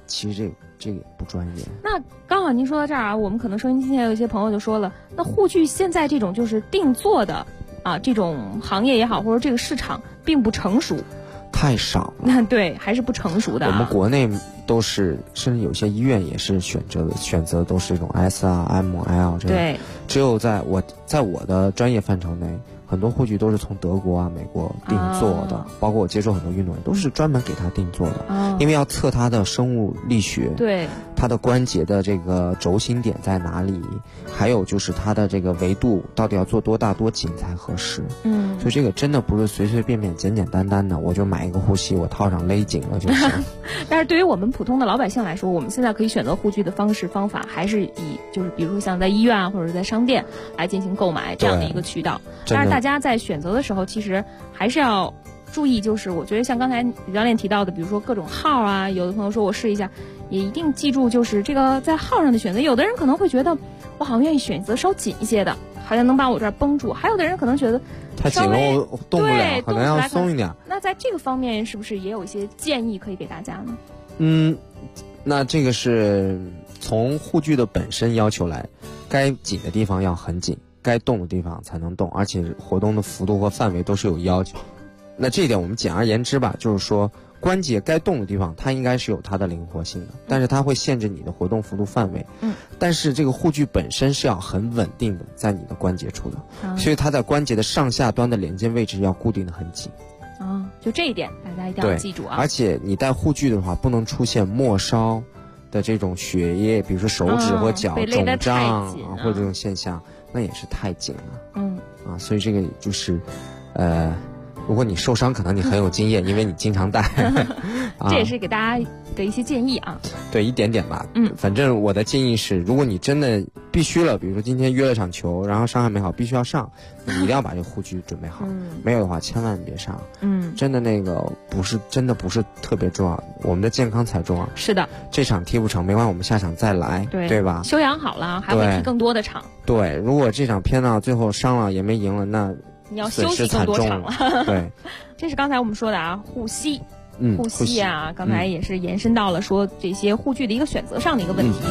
Speaker 7: 其实这个也不专业。
Speaker 11: 那刚好您说到这儿啊，我们可能收音机前有一些朋友就说了，那护具现在这种就是定做的啊，这种行业也好，或者这个市场并不成熟，
Speaker 7: 太少了。
Speaker 11: 那对，还是不成熟的啊。
Speaker 7: 我们国内都是，甚至有些医院也是选择都是这种 S 啊、M、L 这样。
Speaker 11: 对，
Speaker 7: 只有在我的专业范畴内，很多护具都是从德国啊、美国定做的，包括我接触很多运动员都是专门给他定做的，因为要测他的生物力学，
Speaker 11: 对，
Speaker 7: 他的关节的这个轴心点在哪里，还有就是他的这个维度到底要做多大多紧才合适。所以这个真的不是随随便便简简单单的我就买一个护膝我套上勒紧了就行。
Speaker 11: 但是对于我们普通的老百姓来说，我们现在可以选择护具的方式方法还是以就是比如说像在医院啊或者在商店来进行购买这样的一个渠道。但是大家在选择的时候其实还是要注意，就是我觉得像刚才李教练提到的，比如说各种号啊，有的朋友说我试一下，也一定记住就是这个在号上的选择。有的人可能会觉得我好像愿意选择稍紧一些的，好像能把我这儿绷住，还有的人可能觉得
Speaker 7: 太紧了我动不了，可能要松一点。
Speaker 11: 那在这个方面是不是也有一些建议可以给大家呢？
Speaker 7: 那这个是从护具的本身要求来，该紧的地方要很紧，该动的地方才能动，而且活动的幅度和范围都是有要求。那这一点我们简而言之吧，就是说关节该动的地方它应该是有它的灵活性的，但是它会限制你的活动幅度范围。但是这个护具本身是要很稳定的在你的关节处的，所以它在关节的上下端的连接位置要固定的很紧。
Speaker 11: 就这一点大家一定要记住啊。
Speaker 7: 而且你戴护具的话不能出现末梢的这种血液，比如说手指或脚肿胀或者这种现象，那也是太紧了。所以这个就是如果你受伤可能你很有经验因为你经常戴
Speaker 11: 这也是给大家的一些建议啊。
Speaker 7: 对，一点点吧。反正我的建议是，如果你真的必须了，比如说今天约了场球，然后伤还没好，必须要上，你一定要把这个护具准备好。没有的话千万别上。真的那个不是特别重要，我们的健康才重要。
Speaker 11: 是的，
Speaker 7: 这场踢不成没关系，我们下场再来，对吧？
Speaker 11: 休养好了还会踢更多的场。
Speaker 7: 对，如果这场偏到最后伤了也没赢了，那
Speaker 11: 你要休息更多场了。
Speaker 7: 对，
Speaker 11: 这是刚才我们说的啊，护膝。护膝啊，刚才也是延伸到了说这些护具的一个选择上的一个问题。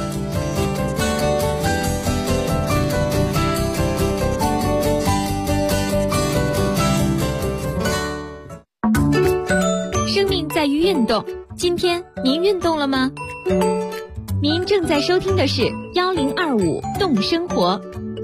Speaker 8: 生命在于运动，今天您运动了吗？您正在收听的是1025动生活。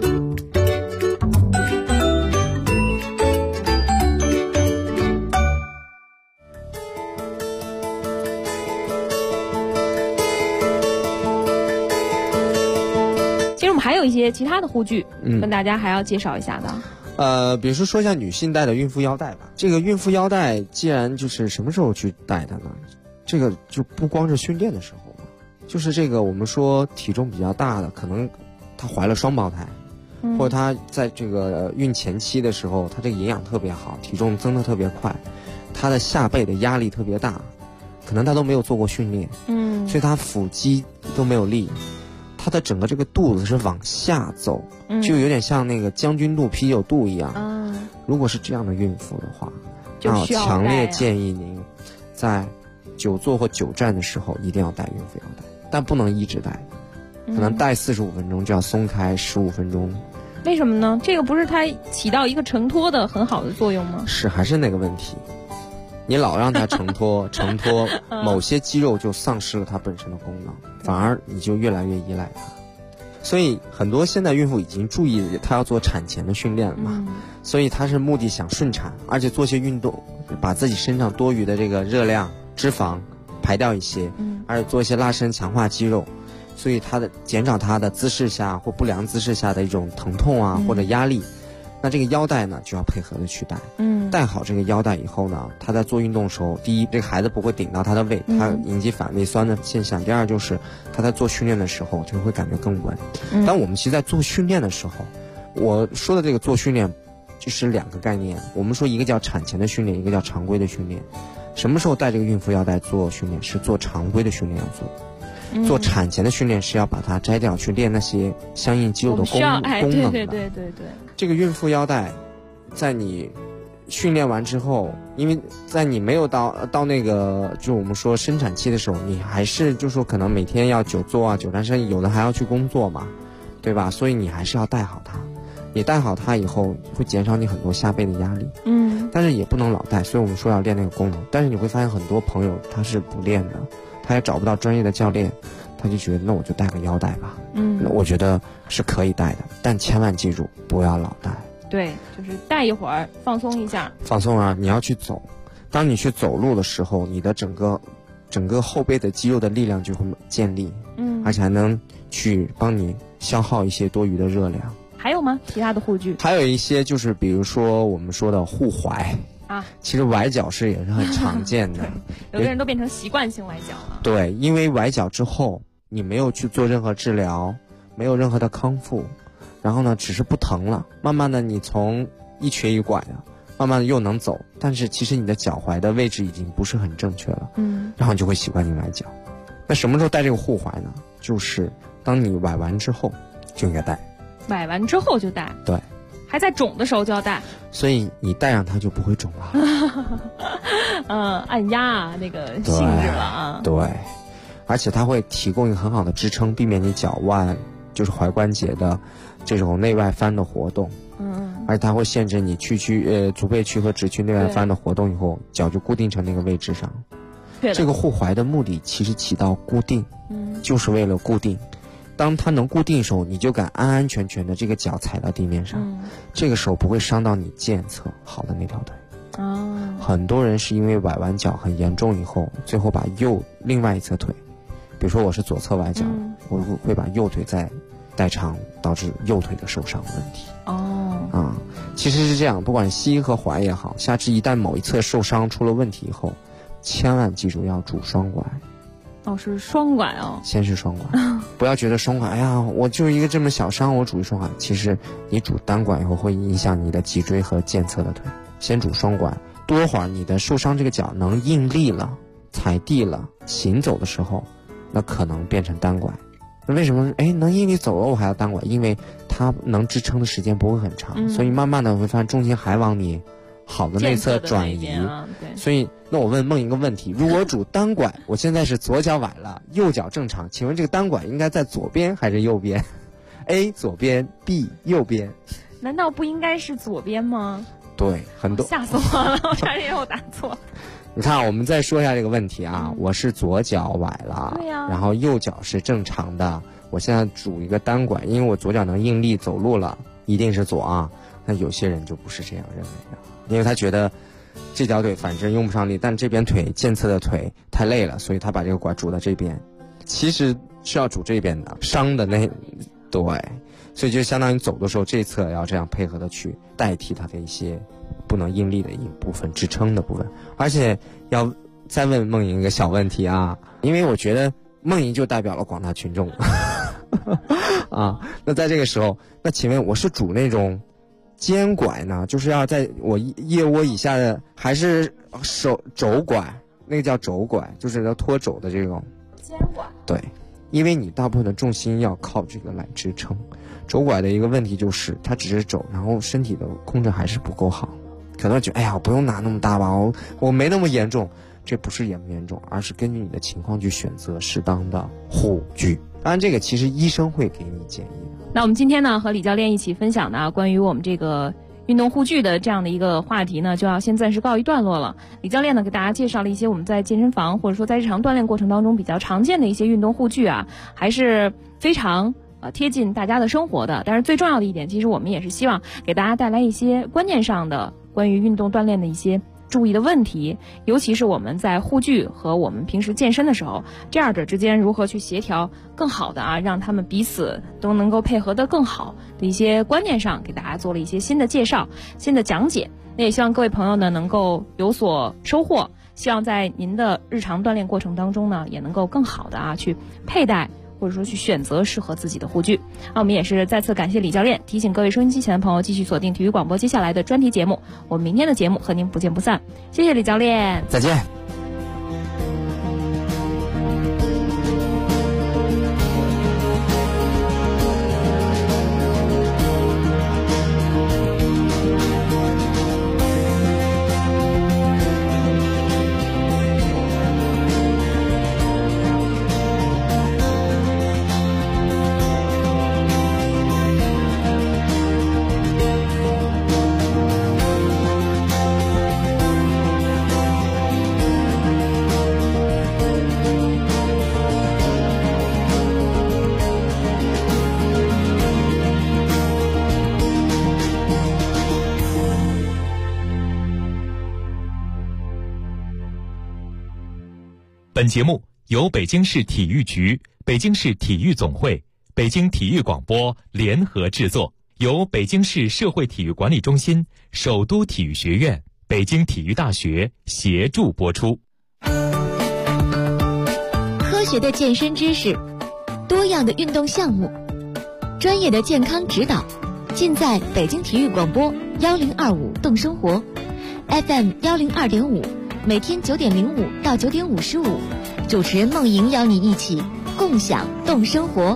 Speaker 11: 还有一些其他的护具，跟大家还要介绍一下
Speaker 7: 的。比如说一下女性戴的孕妇腰带吧。这个孕妇腰带既然就是什么时候去戴它呢？这个就不光是训练的时候嘛，就是这个我们说体重比较大的，可能她怀了双胞胎，或者她在这个孕前期的时候，她这个营养特别好，体重增得特别快，她的下背的压力特别大，可能她都没有做过训练，所以她腹肌都没有力。它的整个这个肚子是往下走，就有点像那个将军肚、啤酒肚一样。如果是这样的孕妇的话，那我强烈建议您在久坐或久站的时候一定要戴孕妇腰带，但不能一直戴，可能戴45分钟就要松开15分钟。
Speaker 11: 为什么呢？这个不是它起到一个承托的很好的作用吗？
Speaker 7: 是，还是那个问题。你老让它承托某些肌肉就丧失了它本身的功能，反而你就越来越依赖它。所以很多现在孕妇已经注意她要做产前的训练了嘛，所以她是目的想顺产，而且做些运动，把自己身上多余的这个热量、脂肪排掉一些，而且做一些拉伸强化肌肉，所以她的减少她的姿势下或不良姿势下的一种疼痛啊或者压力。那这个腰带呢就要配合的去戴，戴好这个腰带以后呢，他在做运动的时候，第一，这个孩子不会顶到他的胃，他引起反胃酸的现象；第二，就是他在做训练的时候就会感觉更稳。但我们其实在做训练的时候，我说的这个做训练就是两个概念，我们说一个叫产前的训练，一个叫常规的训练。什么时候戴这个孕妇腰带做训练？是做常规的训练要做。做产前的训练是要把它摘掉，去练那些相应肌肉的功能的。
Speaker 11: 对。
Speaker 7: 这个孕妇腰带，在你训练完之后，因为在你没有到那个就我们说生产期的时候，你还是就说可能每天要久坐啊久站身，有的还要去工作嘛，对吧？所以你还是要带好它。你带好它以后，会减少你很多下背的压力。但是也不能老带，所以我们说要练那个功能。但是你会发现很多朋友他是不练的，他也找不到专业的教练，他就觉得那我就带个腰带吧。那我觉得是可以带的，但千万记住不要老带。
Speaker 11: 对，就是带一会儿放松一下。
Speaker 7: 放松啊，你要去走。当你去走路的时候，你的整个后背的肌肉的力量就会建立，而且还能去帮你消耗一些多余的热量。
Speaker 11: 还有吗？其他的护具？
Speaker 7: 还有一些就是比如说我们说的护踝
Speaker 11: 啊，
Speaker 7: 其实崴脚是也是很常见的。
Speaker 11: 有的人都变成习惯性崴脚了。
Speaker 7: 对，因为崴脚之后你没有去做任何治疗，没有任何的康复，然后呢只是不疼了，慢慢的你从一瘸一拐的慢慢的又能走，但是其实你的脚踝的位置已经不是很正确了，然后你就会习惯性崴脚。那什么时候戴这个护踝呢？就是当你崴完之后就应该戴。
Speaker 11: 崴完之后就戴？
Speaker 7: 对。
Speaker 11: 还在肿的时候就要戴。
Speaker 7: 所以你戴上它就不会肿
Speaker 11: 了。按压那个性质了啊。
Speaker 7: 对。而且它会提供一个很好的支撑，避免你脚腕就是踝关节的这种内外翻的活动。而且它会限制你足背屈和直屈内外翻的活动以后，脚就固定成那个位置上。这个护踝的目的其实起到固定，就是为了固定。当它能固定的时候，你就敢安安全全的这个脚踩到地面上，这个手不会伤到你健侧好的那条腿。很多人是因为崴完脚很严重以后，最后把另外一侧腿，比如说我是左侧崴脚，我会把右腿再代偿，导致右腿的受伤问题。其实是这样，不管膝和踝也好，下肢一旦某一侧受伤出了问题以后，千万记住要拄双拐。
Speaker 11: 是双拐哦。
Speaker 7: 先是双拐，不要觉得双拐，哎呀，我就一个这么小伤，我拄一双拐。其实你拄单拐以后会影响你的脊椎和健侧的腿。先拄双拐，多会儿你的受伤这个脚能应力了，踩地了，行走的时候，那可能变成单拐。那为什么能应力走了我还要单拐？因为它能支撑的时间不会很长，所以慢慢的会发现重心还往你好的内侧转移。所以那我问梦一个问题，如果拄单拐，我现在是左脚崴了，右脚正常，请问这个单拐应该在左边还是右边？ A 左边， B 右边。
Speaker 11: 难道不应该是左边吗？
Speaker 7: 对，很多。
Speaker 11: 吓死我了，我差点又打错。
Speaker 7: 你看，我们再说一下这个问题啊，我是左脚崴了，
Speaker 11: 对呀，
Speaker 7: 然后右脚是正常的，我现在拄一个单拐，因为我左脚能应力走路了，一定是左啊。那有些人就不是这样认为的，因为他觉得这条腿反正用不上力，但这边腿健侧的腿太累了，所以他把这个拐拄到这边，其实是要拄这边的，伤的对，所以就相当于走的时候这一侧要这样配合的去代替它的一些不能应力的一部分支撑的部分。而且要再问梦莹一个小问题啊，因为我觉得梦莹就代表了广大群众啊。那在这个时候，那请问我是拄那种肩拐呢，就是要在我腋窝以下的，还是肘拐？那个叫肘拐，就是要托肘的这种
Speaker 11: 肩拐。对，
Speaker 7: 因为你大部分的重心要靠这个来支撑。肘拐的一个问题就是它只是肘，然后身体的控制还是不够好，可能觉得哎呀，我不用拿那么大吧，我没那么严重。这不是严不严重，而是根据你的情况去选择适当的护具。当然这个其实医生会给你建议的。
Speaker 11: 那我们今天呢和李教练一起分享呢关于我们这个运动护具的这样的一个话题呢，就要先暂时告一段落了。李教练呢给大家介绍了一些我们在健身房或者说在日常锻炼过程当中比较常见的一些运动护具啊，还是非常贴近大家的生活的。但是最重要的一点，其实我们也是希望给大家带来一些观念上的关于运动锻炼的一些注意的问题，尤其是我们在护具和我们平时健身的时候，这二者之间如何去协调更好的让他们彼此都能够配合得更好的一些观念上，给大家做了一些新的介绍、新的讲解。那也希望各位朋友呢能够有所收获，希望在您的日常锻炼过程当中呢，也能够更好的去佩戴或者说去选择适合自己的护具。那我们也是再次感谢李教练，提醒各位收音机前的朋友继续锁定体育广播接下来的专题节目，我们明天的节目和您不见不散。谢谢李教练，
Speaker 7: 再见。
Speaker 10: 本节目由北京市体育局、北京市体育总会、北京体育广播联合制作，由北京市社会体育管理中心、首都体育学院、北京体育大学协助播出。
Speaker 8: 科学的健身知识，多样的运动项目，专业的健康指导，尽在北京体育广播1025动生活 FM 102.5，每天9点05到9点55，主持人梦莹邀你一起共享动生活。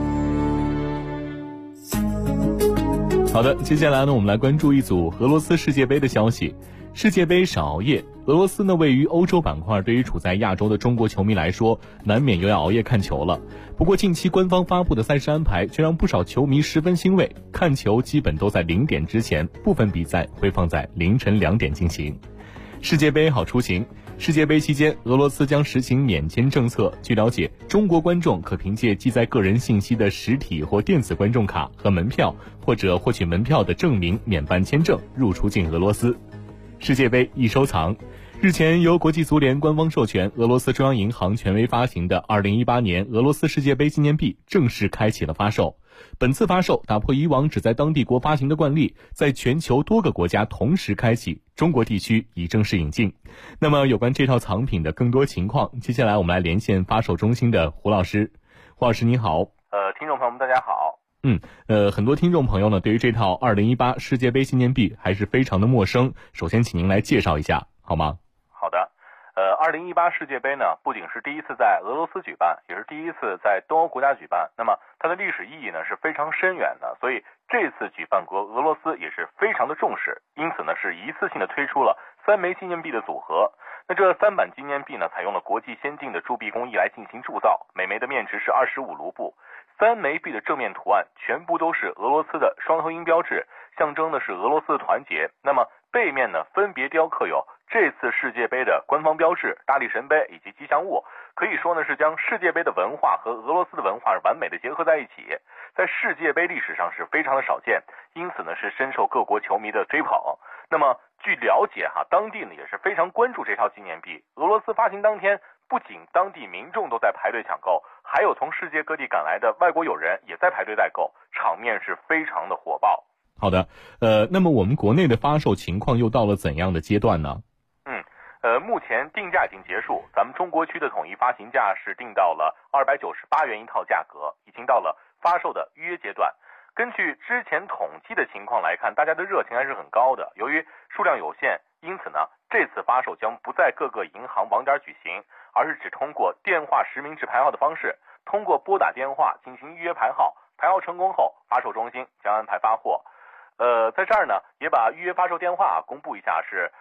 Speaker 9: 好的，接下来呢，我们来关注一组俄罗斯世界杯的消息。世界杯少熬夜，俄罗斯呢位于欧洲板块，对于处在亚洲的中国球迷来说，难免又要熬夜看球了。不过近期官方发布的赛事安排却让不少球迷十分欣慰，看球基本都在0点之前，部分比赛会放在凌晨2点进行。世界杯好出行。世界杯期间，俄罗斯将实行免签政策。据了解，中国观众可凭借记载个人信息的实体或电子观众卡和门票，或者获取门票的证明免办签证入出境俄罗斯。世界杯易收藏。日前，由国际足联官方授权，俄罗斯中央银行权威发行的2018年俄罗斯世界杯纪念币正式开启了发售。本次发售打破以往只在当地国发行的惯例，在全球多个国家同时开启，中国地区已正式引进。那么有关这套藏品的更多情况，接下来我们来连线发售中心的胡老师。胡老师你好。
Speaker 12: 听众朋友们大家好。
Speaker 9: 很多听众朋友呢对于这套2018世界杯纪念币还是非常的陌生，首先请您来介绍一下好吗？
Speaker 12: 好的。2018世界杯呢，不仅是第一次在俄罗斯举办，也是第一次在东欧国家举办。那么它的历史意义呢是非常深远的，所以这次举办国俄罗斯也是非常的重视，因此呢是一次性的推出了3枚纪念币的组合。那这3版纪念币呢，采用了国际先进的铸币工艺来进行铸造，每枚的面值是25卢布。3枚币的正面图案全部都是俄罗斯的双头鹰标志，象征的是俄罗斯的团结。那么背面呢，分别雕刻有这次世界杯的官方标志、大力神杯以及吉祥物，可以说呢是将世界杯的文化和俄罗斯的文化完美的结合在一起，在世界杯历史上是非常的少见，因此呢是深受各国球迷的追捧。那么据了解当地呢也是非常关注这套纪念币。俄罗斯发行当天，不仅当地民众都在排队抢购，还有从世界各地赶来的外国友人也在排队代购，场面是非常的火爆。
Speaker 9: 好的，那么我们国内的发售情况又到了怎样的阶段呢？
Speaker 12: 目前定价已经结束，咱们中国区的统一发行价是定到了298元一套价格，已经到了发售的预约阶段。根据之前统计的情况来看，大家的热情还是很高的。由于数量有限，因此呢，这次发售将不在各个银行网点举行，而是只通过电话实名制排号的方式，通过拨打电话进行预约排号，排号成功后，发售中心将安排发货。在这儿呢，也把预约发售电话公布一下，是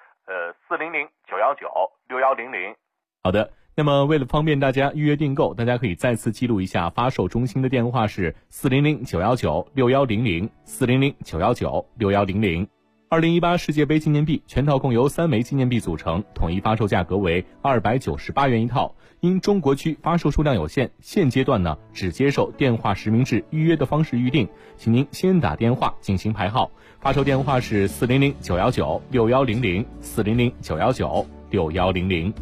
Speaker 12: 400-919-6100。
Speaker 9: 好的，那么为了方便大家预约订购，大家可以再次记录一下发售中心的电话是400-919-6100 400-919-6100。2018世界杯纪念币全套共由3枚纪念币组成，统一发售价格为298元一套。因中国区发售数量有限，现阶段呢只接受电话实名制预约的方式预定，请您先打电话进行排号。发售电话是400-919-6100 400-919-6100。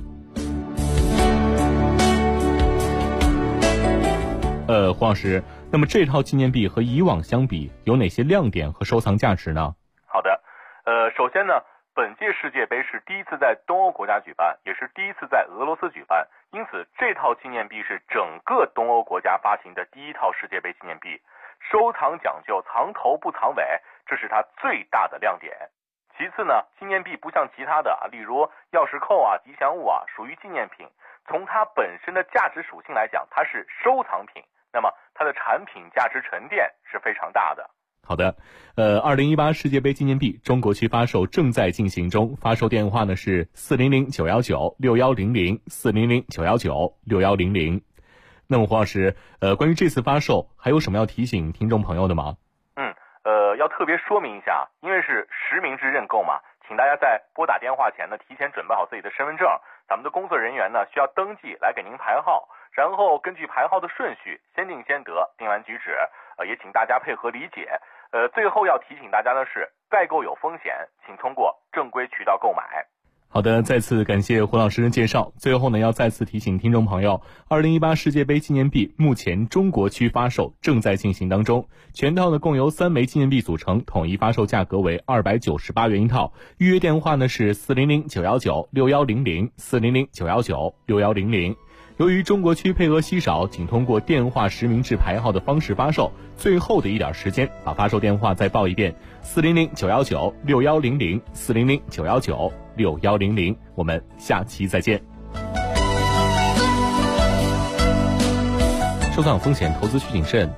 Speaker 9: 胡老师，那么这套纪念币和以往相比有哪些亮点和收藏价值呢？
Speaker 12: 好的，首先呢，本届世界杯是第一次在东欧国家举办，也是第一次在俄罗斯举办，因此这套纪念币是整个东欧国家发行的第一套世界杯纪念币。收藏讲究藏头不藏尾，这是它最大的亮点。其次呢，纪念币不像其他的例如钥匙扣吉祥物属于纪念品，从它本身的价值属性来讲，它是收藏品，那么它的产品价值沉淀是非常大的。
Speaker 9: 好的，2018世界杯纪念币中国区发售正在进行中，发售电话呢是400-919-6100 400-919-6100。那么胡老师，关于这次发售还有什么要提醒听众朋友的吗？
Speaker 12: 要特别说明一下，因为是实名制认购嘛，请大家在拨打电话前呢，提前准备好自己的身份证，咱们的工作人员呢需要登记来给您排号，然后根据排号的顺序，先定先得，定完举止，也请大家配合理解。最后要提醒大家的是，代购有风险，请通过正规渠道购买。
Speaker 9: 好的，再次感谢胡老师的介绍。最后呢，要再次提醒听众朋友，2018世界杯纪念币目前中国区发售正在进行当中，全套呢共由3枚纪念币组成，统一发售价格为298元一套。预约电话呢是400-919-6100，400-919-6100。由于中国区配额稀少，仅通过电话实名制排号的方式发售，最后的一点时间，把发售电话再报一遍：400-919-6100，400-919-6100。我们下期再见。收藏风险，投资需谨慎。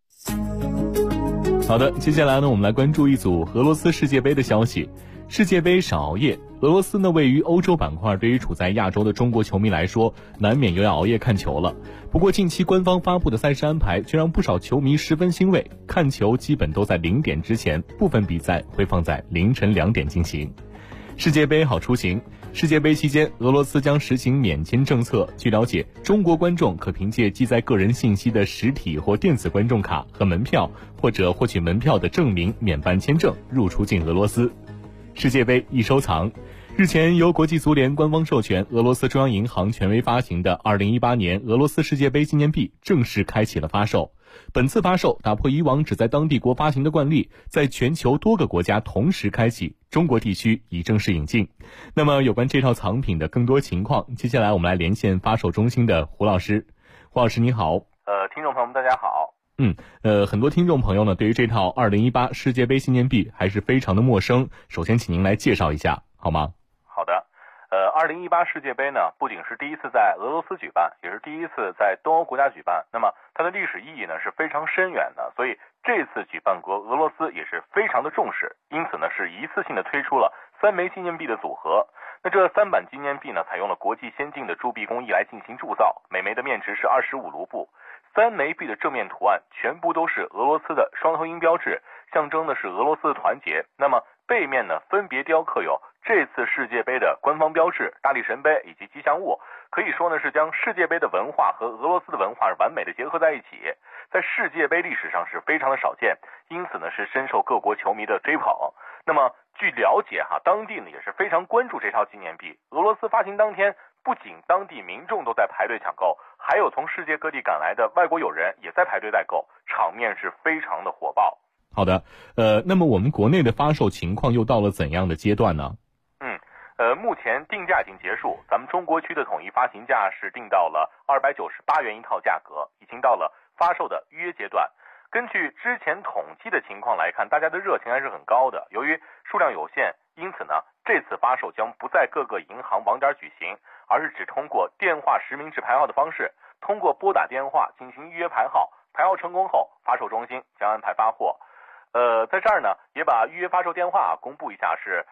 Speaker 9: 好的，接下来呢，我们来关注一组俄罗斯世界杯的消息。世界杯少熬夜，俄罗斯呢位于欧洲板块，对于处在亚洲的中国球迷来说，难免又要熬夜看球了。不过近期官方发布的赛事安排却让不少球迷十分欣慰，看球基本都在0点之前，部分比赛会放在凌晨2点进行。世界杯好出行。世界杯期间，俄罗斯将实行免签政策。据了解，中国观众可凭借记载个人信息的实体或电子观众卡和门票，或者获取门票的证明免办签证，入出境俄罗斯。世界杯易收藏。日前，由国际足联官方授权，俄罗斯中央银行权威发行的2018年俄罗斯世界杯纪念币正式开启了发售。本次发售打破以往只在当地国发行的惯例，在全球多个国家同时开启，中国地区已正式引进。那么有关这套藏品的更多情况，接下来我们来连线发售中心的胡老师。胡老师你好。
Speaker 12: 听众朋友们大家好。
Speaker 9: 很多听众朋友呢对于这套2018世界杯纪念币还是非常的陌生，首先请您来介绍一下好吗？
Speaker 12: 好的。2018世界杯呢，不仅是第一次在俄罗斯举办，也是第一次在东欧国家举办。那么它的历史意义呢是非常深远的，所以这次举办国俄罗斯也是非常的重视，因此呢是一次性的推出了3枚纪念币的组合。那这3版纪念币呢，采用了国际先进的铸币工艺来进行铸造，每枚的面值是25卢布。3枚币的正面图案全部都是俄罗斯的双头鹰标志，象征的是俄罗斯的团结。那么背面呢，分别雕刻有这次世界杯的官方标志、大力神杯以及吉祥物，可以说呢是将世界杯的文化和俄罗斯的文化完美的结合在一起，在世界杯历史上是非常的少见，因此呢是深受各国球迷的追捧。那么据了解当地呢也是非常关注这套纪念币。俄罗斯发行当天，不仅当地民众都在排队抢购，还有从世界各地赶来的外国友人也在排队代购，场面是非常的火爆。
Speaker 9: 好的，那么我们国内的发售情况又到了怎样的阶段呢？
Speaker 12: 目前定价已经结束，咱们中国区的统一发行价是定到了298元一套价格，已经到了发售的预约阶段。根据之前统计的情况来看，大家的热情还是很高的。由于数量有限，因此呢，这次发售将不在各个银行网点举行，而是只通过电话实名制排号的方式，通过拨打电话进行预约排号，排号成功后，发售中心将安排发货。在这儿呢，也把预约发售电话公布一下，是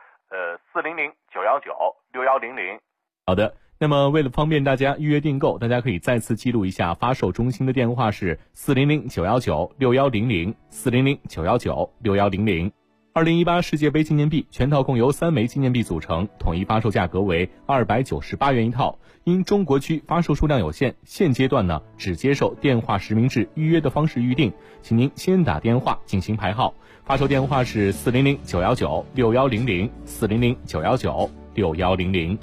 Speaker 12: 400-919-6100。
Speaker 9: 好的，那么为了方便大家预约订购，大家可以再次记录一下发售中心的电话是400-919-6100， 400-919-6100。2018世界杯纪念币全套共由3枚纪念币组成，统一发售价格为298元一套。因中国区发售数量有限，现阶段呢只接受电话实名制预约的方式预定，请您先打电话进行排号。发售电话是400-919-6100， 400-919-6100。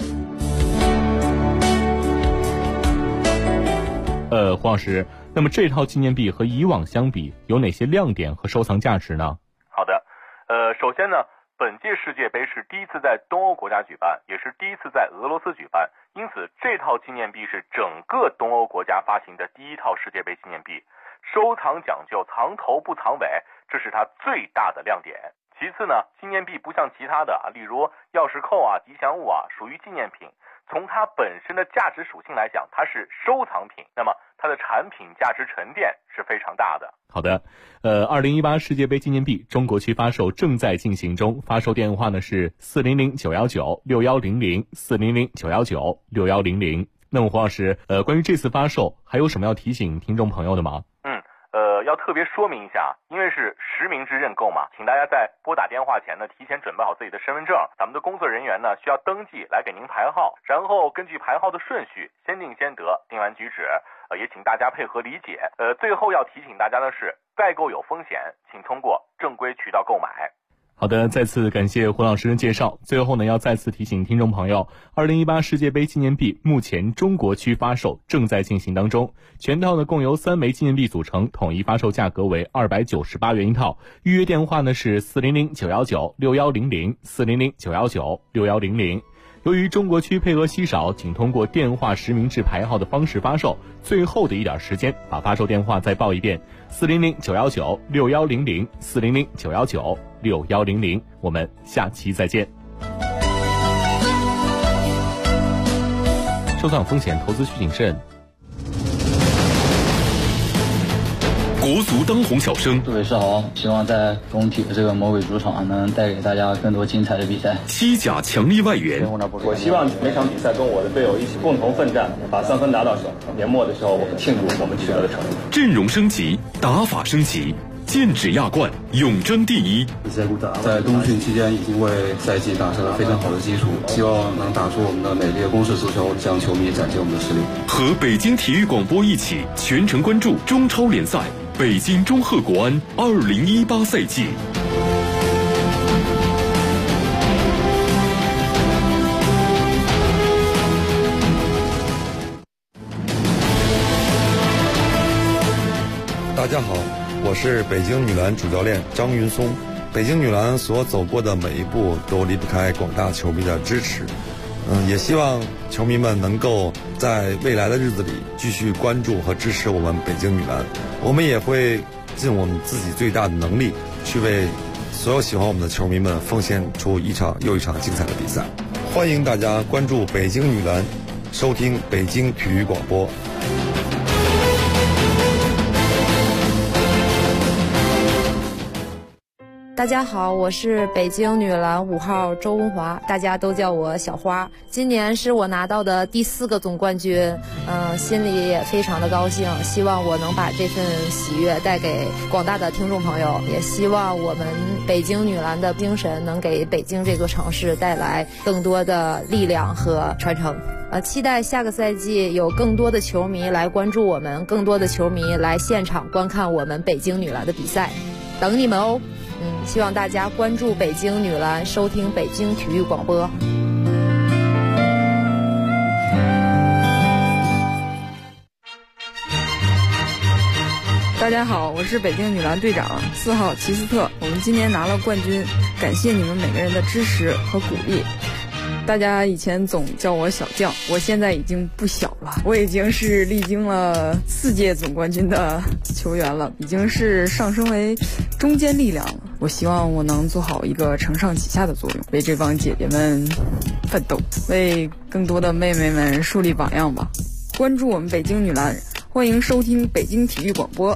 Speaker 9: 胡老师，那么这套纪念币和以往相比，有哪些亮点和收藏价值呢？
Speaker 12: 好的，首先呢，本届世界杯是第一次在东欧国家举办，也是第一次在俄罗斯举办，因此这套纪念币是整个东欧国家发行的第一套世界杯纪念币。收藏讲究藏头不藏尾，这是它最大的亮点。其次呢，纪念币不像其他的例如钥匙扣吉祥物属于纪念品，从它本身的价值属性来讲，它是收藏品，那么它的产品价值沉淀是非常大的。
Speaker 9: 好的，2018世界杯纪念币中国区发售正在进行中，发售电话呢是400-919-6100， 400-919-6100。那么胡老师，关于这次发售还有什么要提醒听众朋友的吗？
Speaker 12: 要特别说明一下，因为是实名制认购嘛，请大家在拨打电话前呢，提前准备好自己的身份证，咱们的工作人员呢需要登记来给您排号，然后根据排号的顺序，先定先得，定完举止，也请大家配合理解。最后要提醒大家的是，代购有风险，请通过正规渠道购买。
Speaker 9: 好的，再次感谢胡老师的介绍。最后呢，要再次提醒听众朋友，2018世界杯纪念币目前中国区发售正在进行当中，全套呢共由3枚纪念币组成，统一发售价格为298元一套。预约电话呢是400-919-6100 400-919-6100。由于中国区配额稀少，仅通过电话实名制排号的方式发售，最后的一点时间，把发售电话再报一遍：400-919-6100 400-919-6100。我们下期再见。收藏风险，投资需谨慎。
Speaker 3: 国足当红小生，
Speaker 13: 各位是好，希望在工体的这个魔鬼主场能带给大家更多精彩的比赛。
Speaker 3: 西甲强力外援，
Speaker 14: 我希望每场比赛跟我的队友一起共同奋战，把3分拿到手。年末的时候，我们庆祝我们取得的成绩。
Speaker 3: 阵容升级，打法升级，剑指亚冠，永争第一。
Speaker 15: 在冬训期间已经为赛季打下了非常好的基础，希望能打出我们的美丽的攻势足球，向球迷展现我们的实力。
Speaker 3: 和北京体育广播一起全程关注中超联赛。北京中赫国安2018赛季。
Speaker 16: 大家好，我是北京女篮主教练张云松。北京女篮所走过的每一步都离不开广大球迷的支持。也希望球迷们能够在未来的日子里继续关注和支持我们北京女篮。我们也会尽我们自己最大的能力，去为所有喜欢我们的球迷们奉献出一场又一场精彩的比赛。欢迎大家关注北京女篮，收听北京体育广播。
Speaker 17: 大家好，我是北京女篮5号周文华，大家都叫我小花。今年是我拿到的第4个总冠军，心里也非常的高兴，希望我能把这份喜悦带给广大的听众朋友，也希望我们北京女篮的精神能给北京这座城市带来更多的力量和传承。期待下个赛季有更多的球迷来关注我们，更多的球迷来现场观看我们北京女篮的比赛，等你们哦。希望大家关注北京女篮，收听北京体育广播。
Speaker 18: 大家好，我是北京女篮队长4号齐斯特。我们今年拿了冠军，感谢你们每个人的支持和鼓励。大家以前总叫我小将，我现在已经不小了，我已经是历经了4届总冠军的球员了，已经是上升为中坚力量了。我希望我能做好一个承上启下的作用，为这帮姐姐们奋斗，为更多的妹妹们树立榜样吧。关注我们北京女篮，欢迎收听北京体育广播。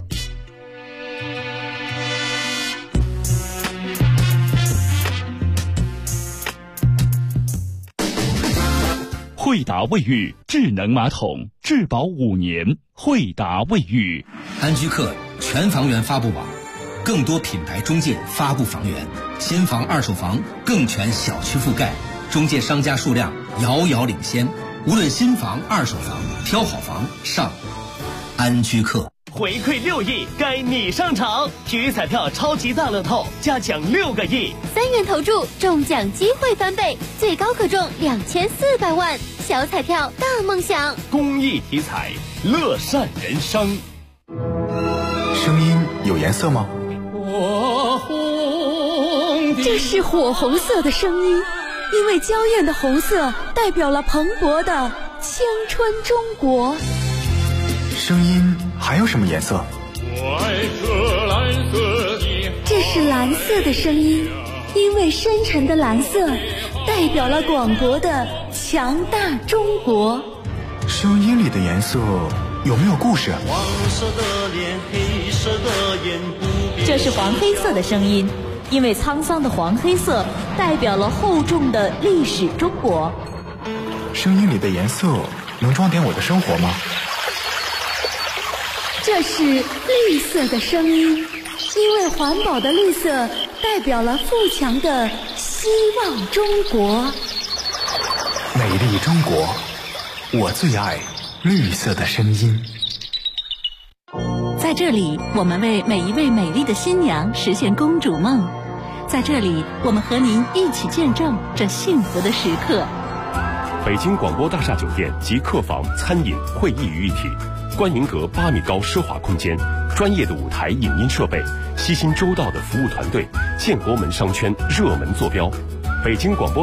Speaker 19: 惠达卫浴智能马桶，质保5年。惠达卫浴。
Speaker 20: 安居客全房源发布网，更多品牌中介发布房源，新房二手房更全小区覆盖，中介商家数量遥遥领先。无论新房二手房，挑好房上安居客。
Speaker 21: 回馈6亿，该你上场！体育彩票超级大乐透，加奖6个亿
Speaker 22: ，3元投注，中奖机会翻倍，最高可中2400万。小彩票大梦想，
Speaker 21: 公益体彩，乐善人生。
Speaker 23: 声音有颜色吗？
Speaker 22: 这是火红色的声音，因为娇艳的红色代表了蓬勃的青春中国。
Speaker 23: 声音还有什么颜色？
Speaker 22: 这是蓝色的声音，因为深沉的蓝色代表了广博的强大中国。
Speaker 23: 声音里的颜色有没有故事？
Speaker 2: 黄色的脸，黑色的眼，不变。
Speaker 24: 这是黄黑色的声音，因为沧桑的黄黑色代表了厚重的历史中国。
Speaker 23: 声音里的颜色能装点我的生活吗？
Speaker 22: 这是绿色的声音，因为环保的绿色代表了富强的希望中国。
Speaker 23: 美丽中国，我最爱绿色的声音。
Speaker 24: 在这里，我们为每一位美丽的新娘实现公主梦。 在这里，我们和您一起见证这幸福的时刻。
Speaker 1: 北京广播大厦酒店集客房、餐饮、会议于一体，观云阁8米高奢华空间，专业的舞台影音设备，悉心周到的服务团队，建国门商圈热门坐标。北京广播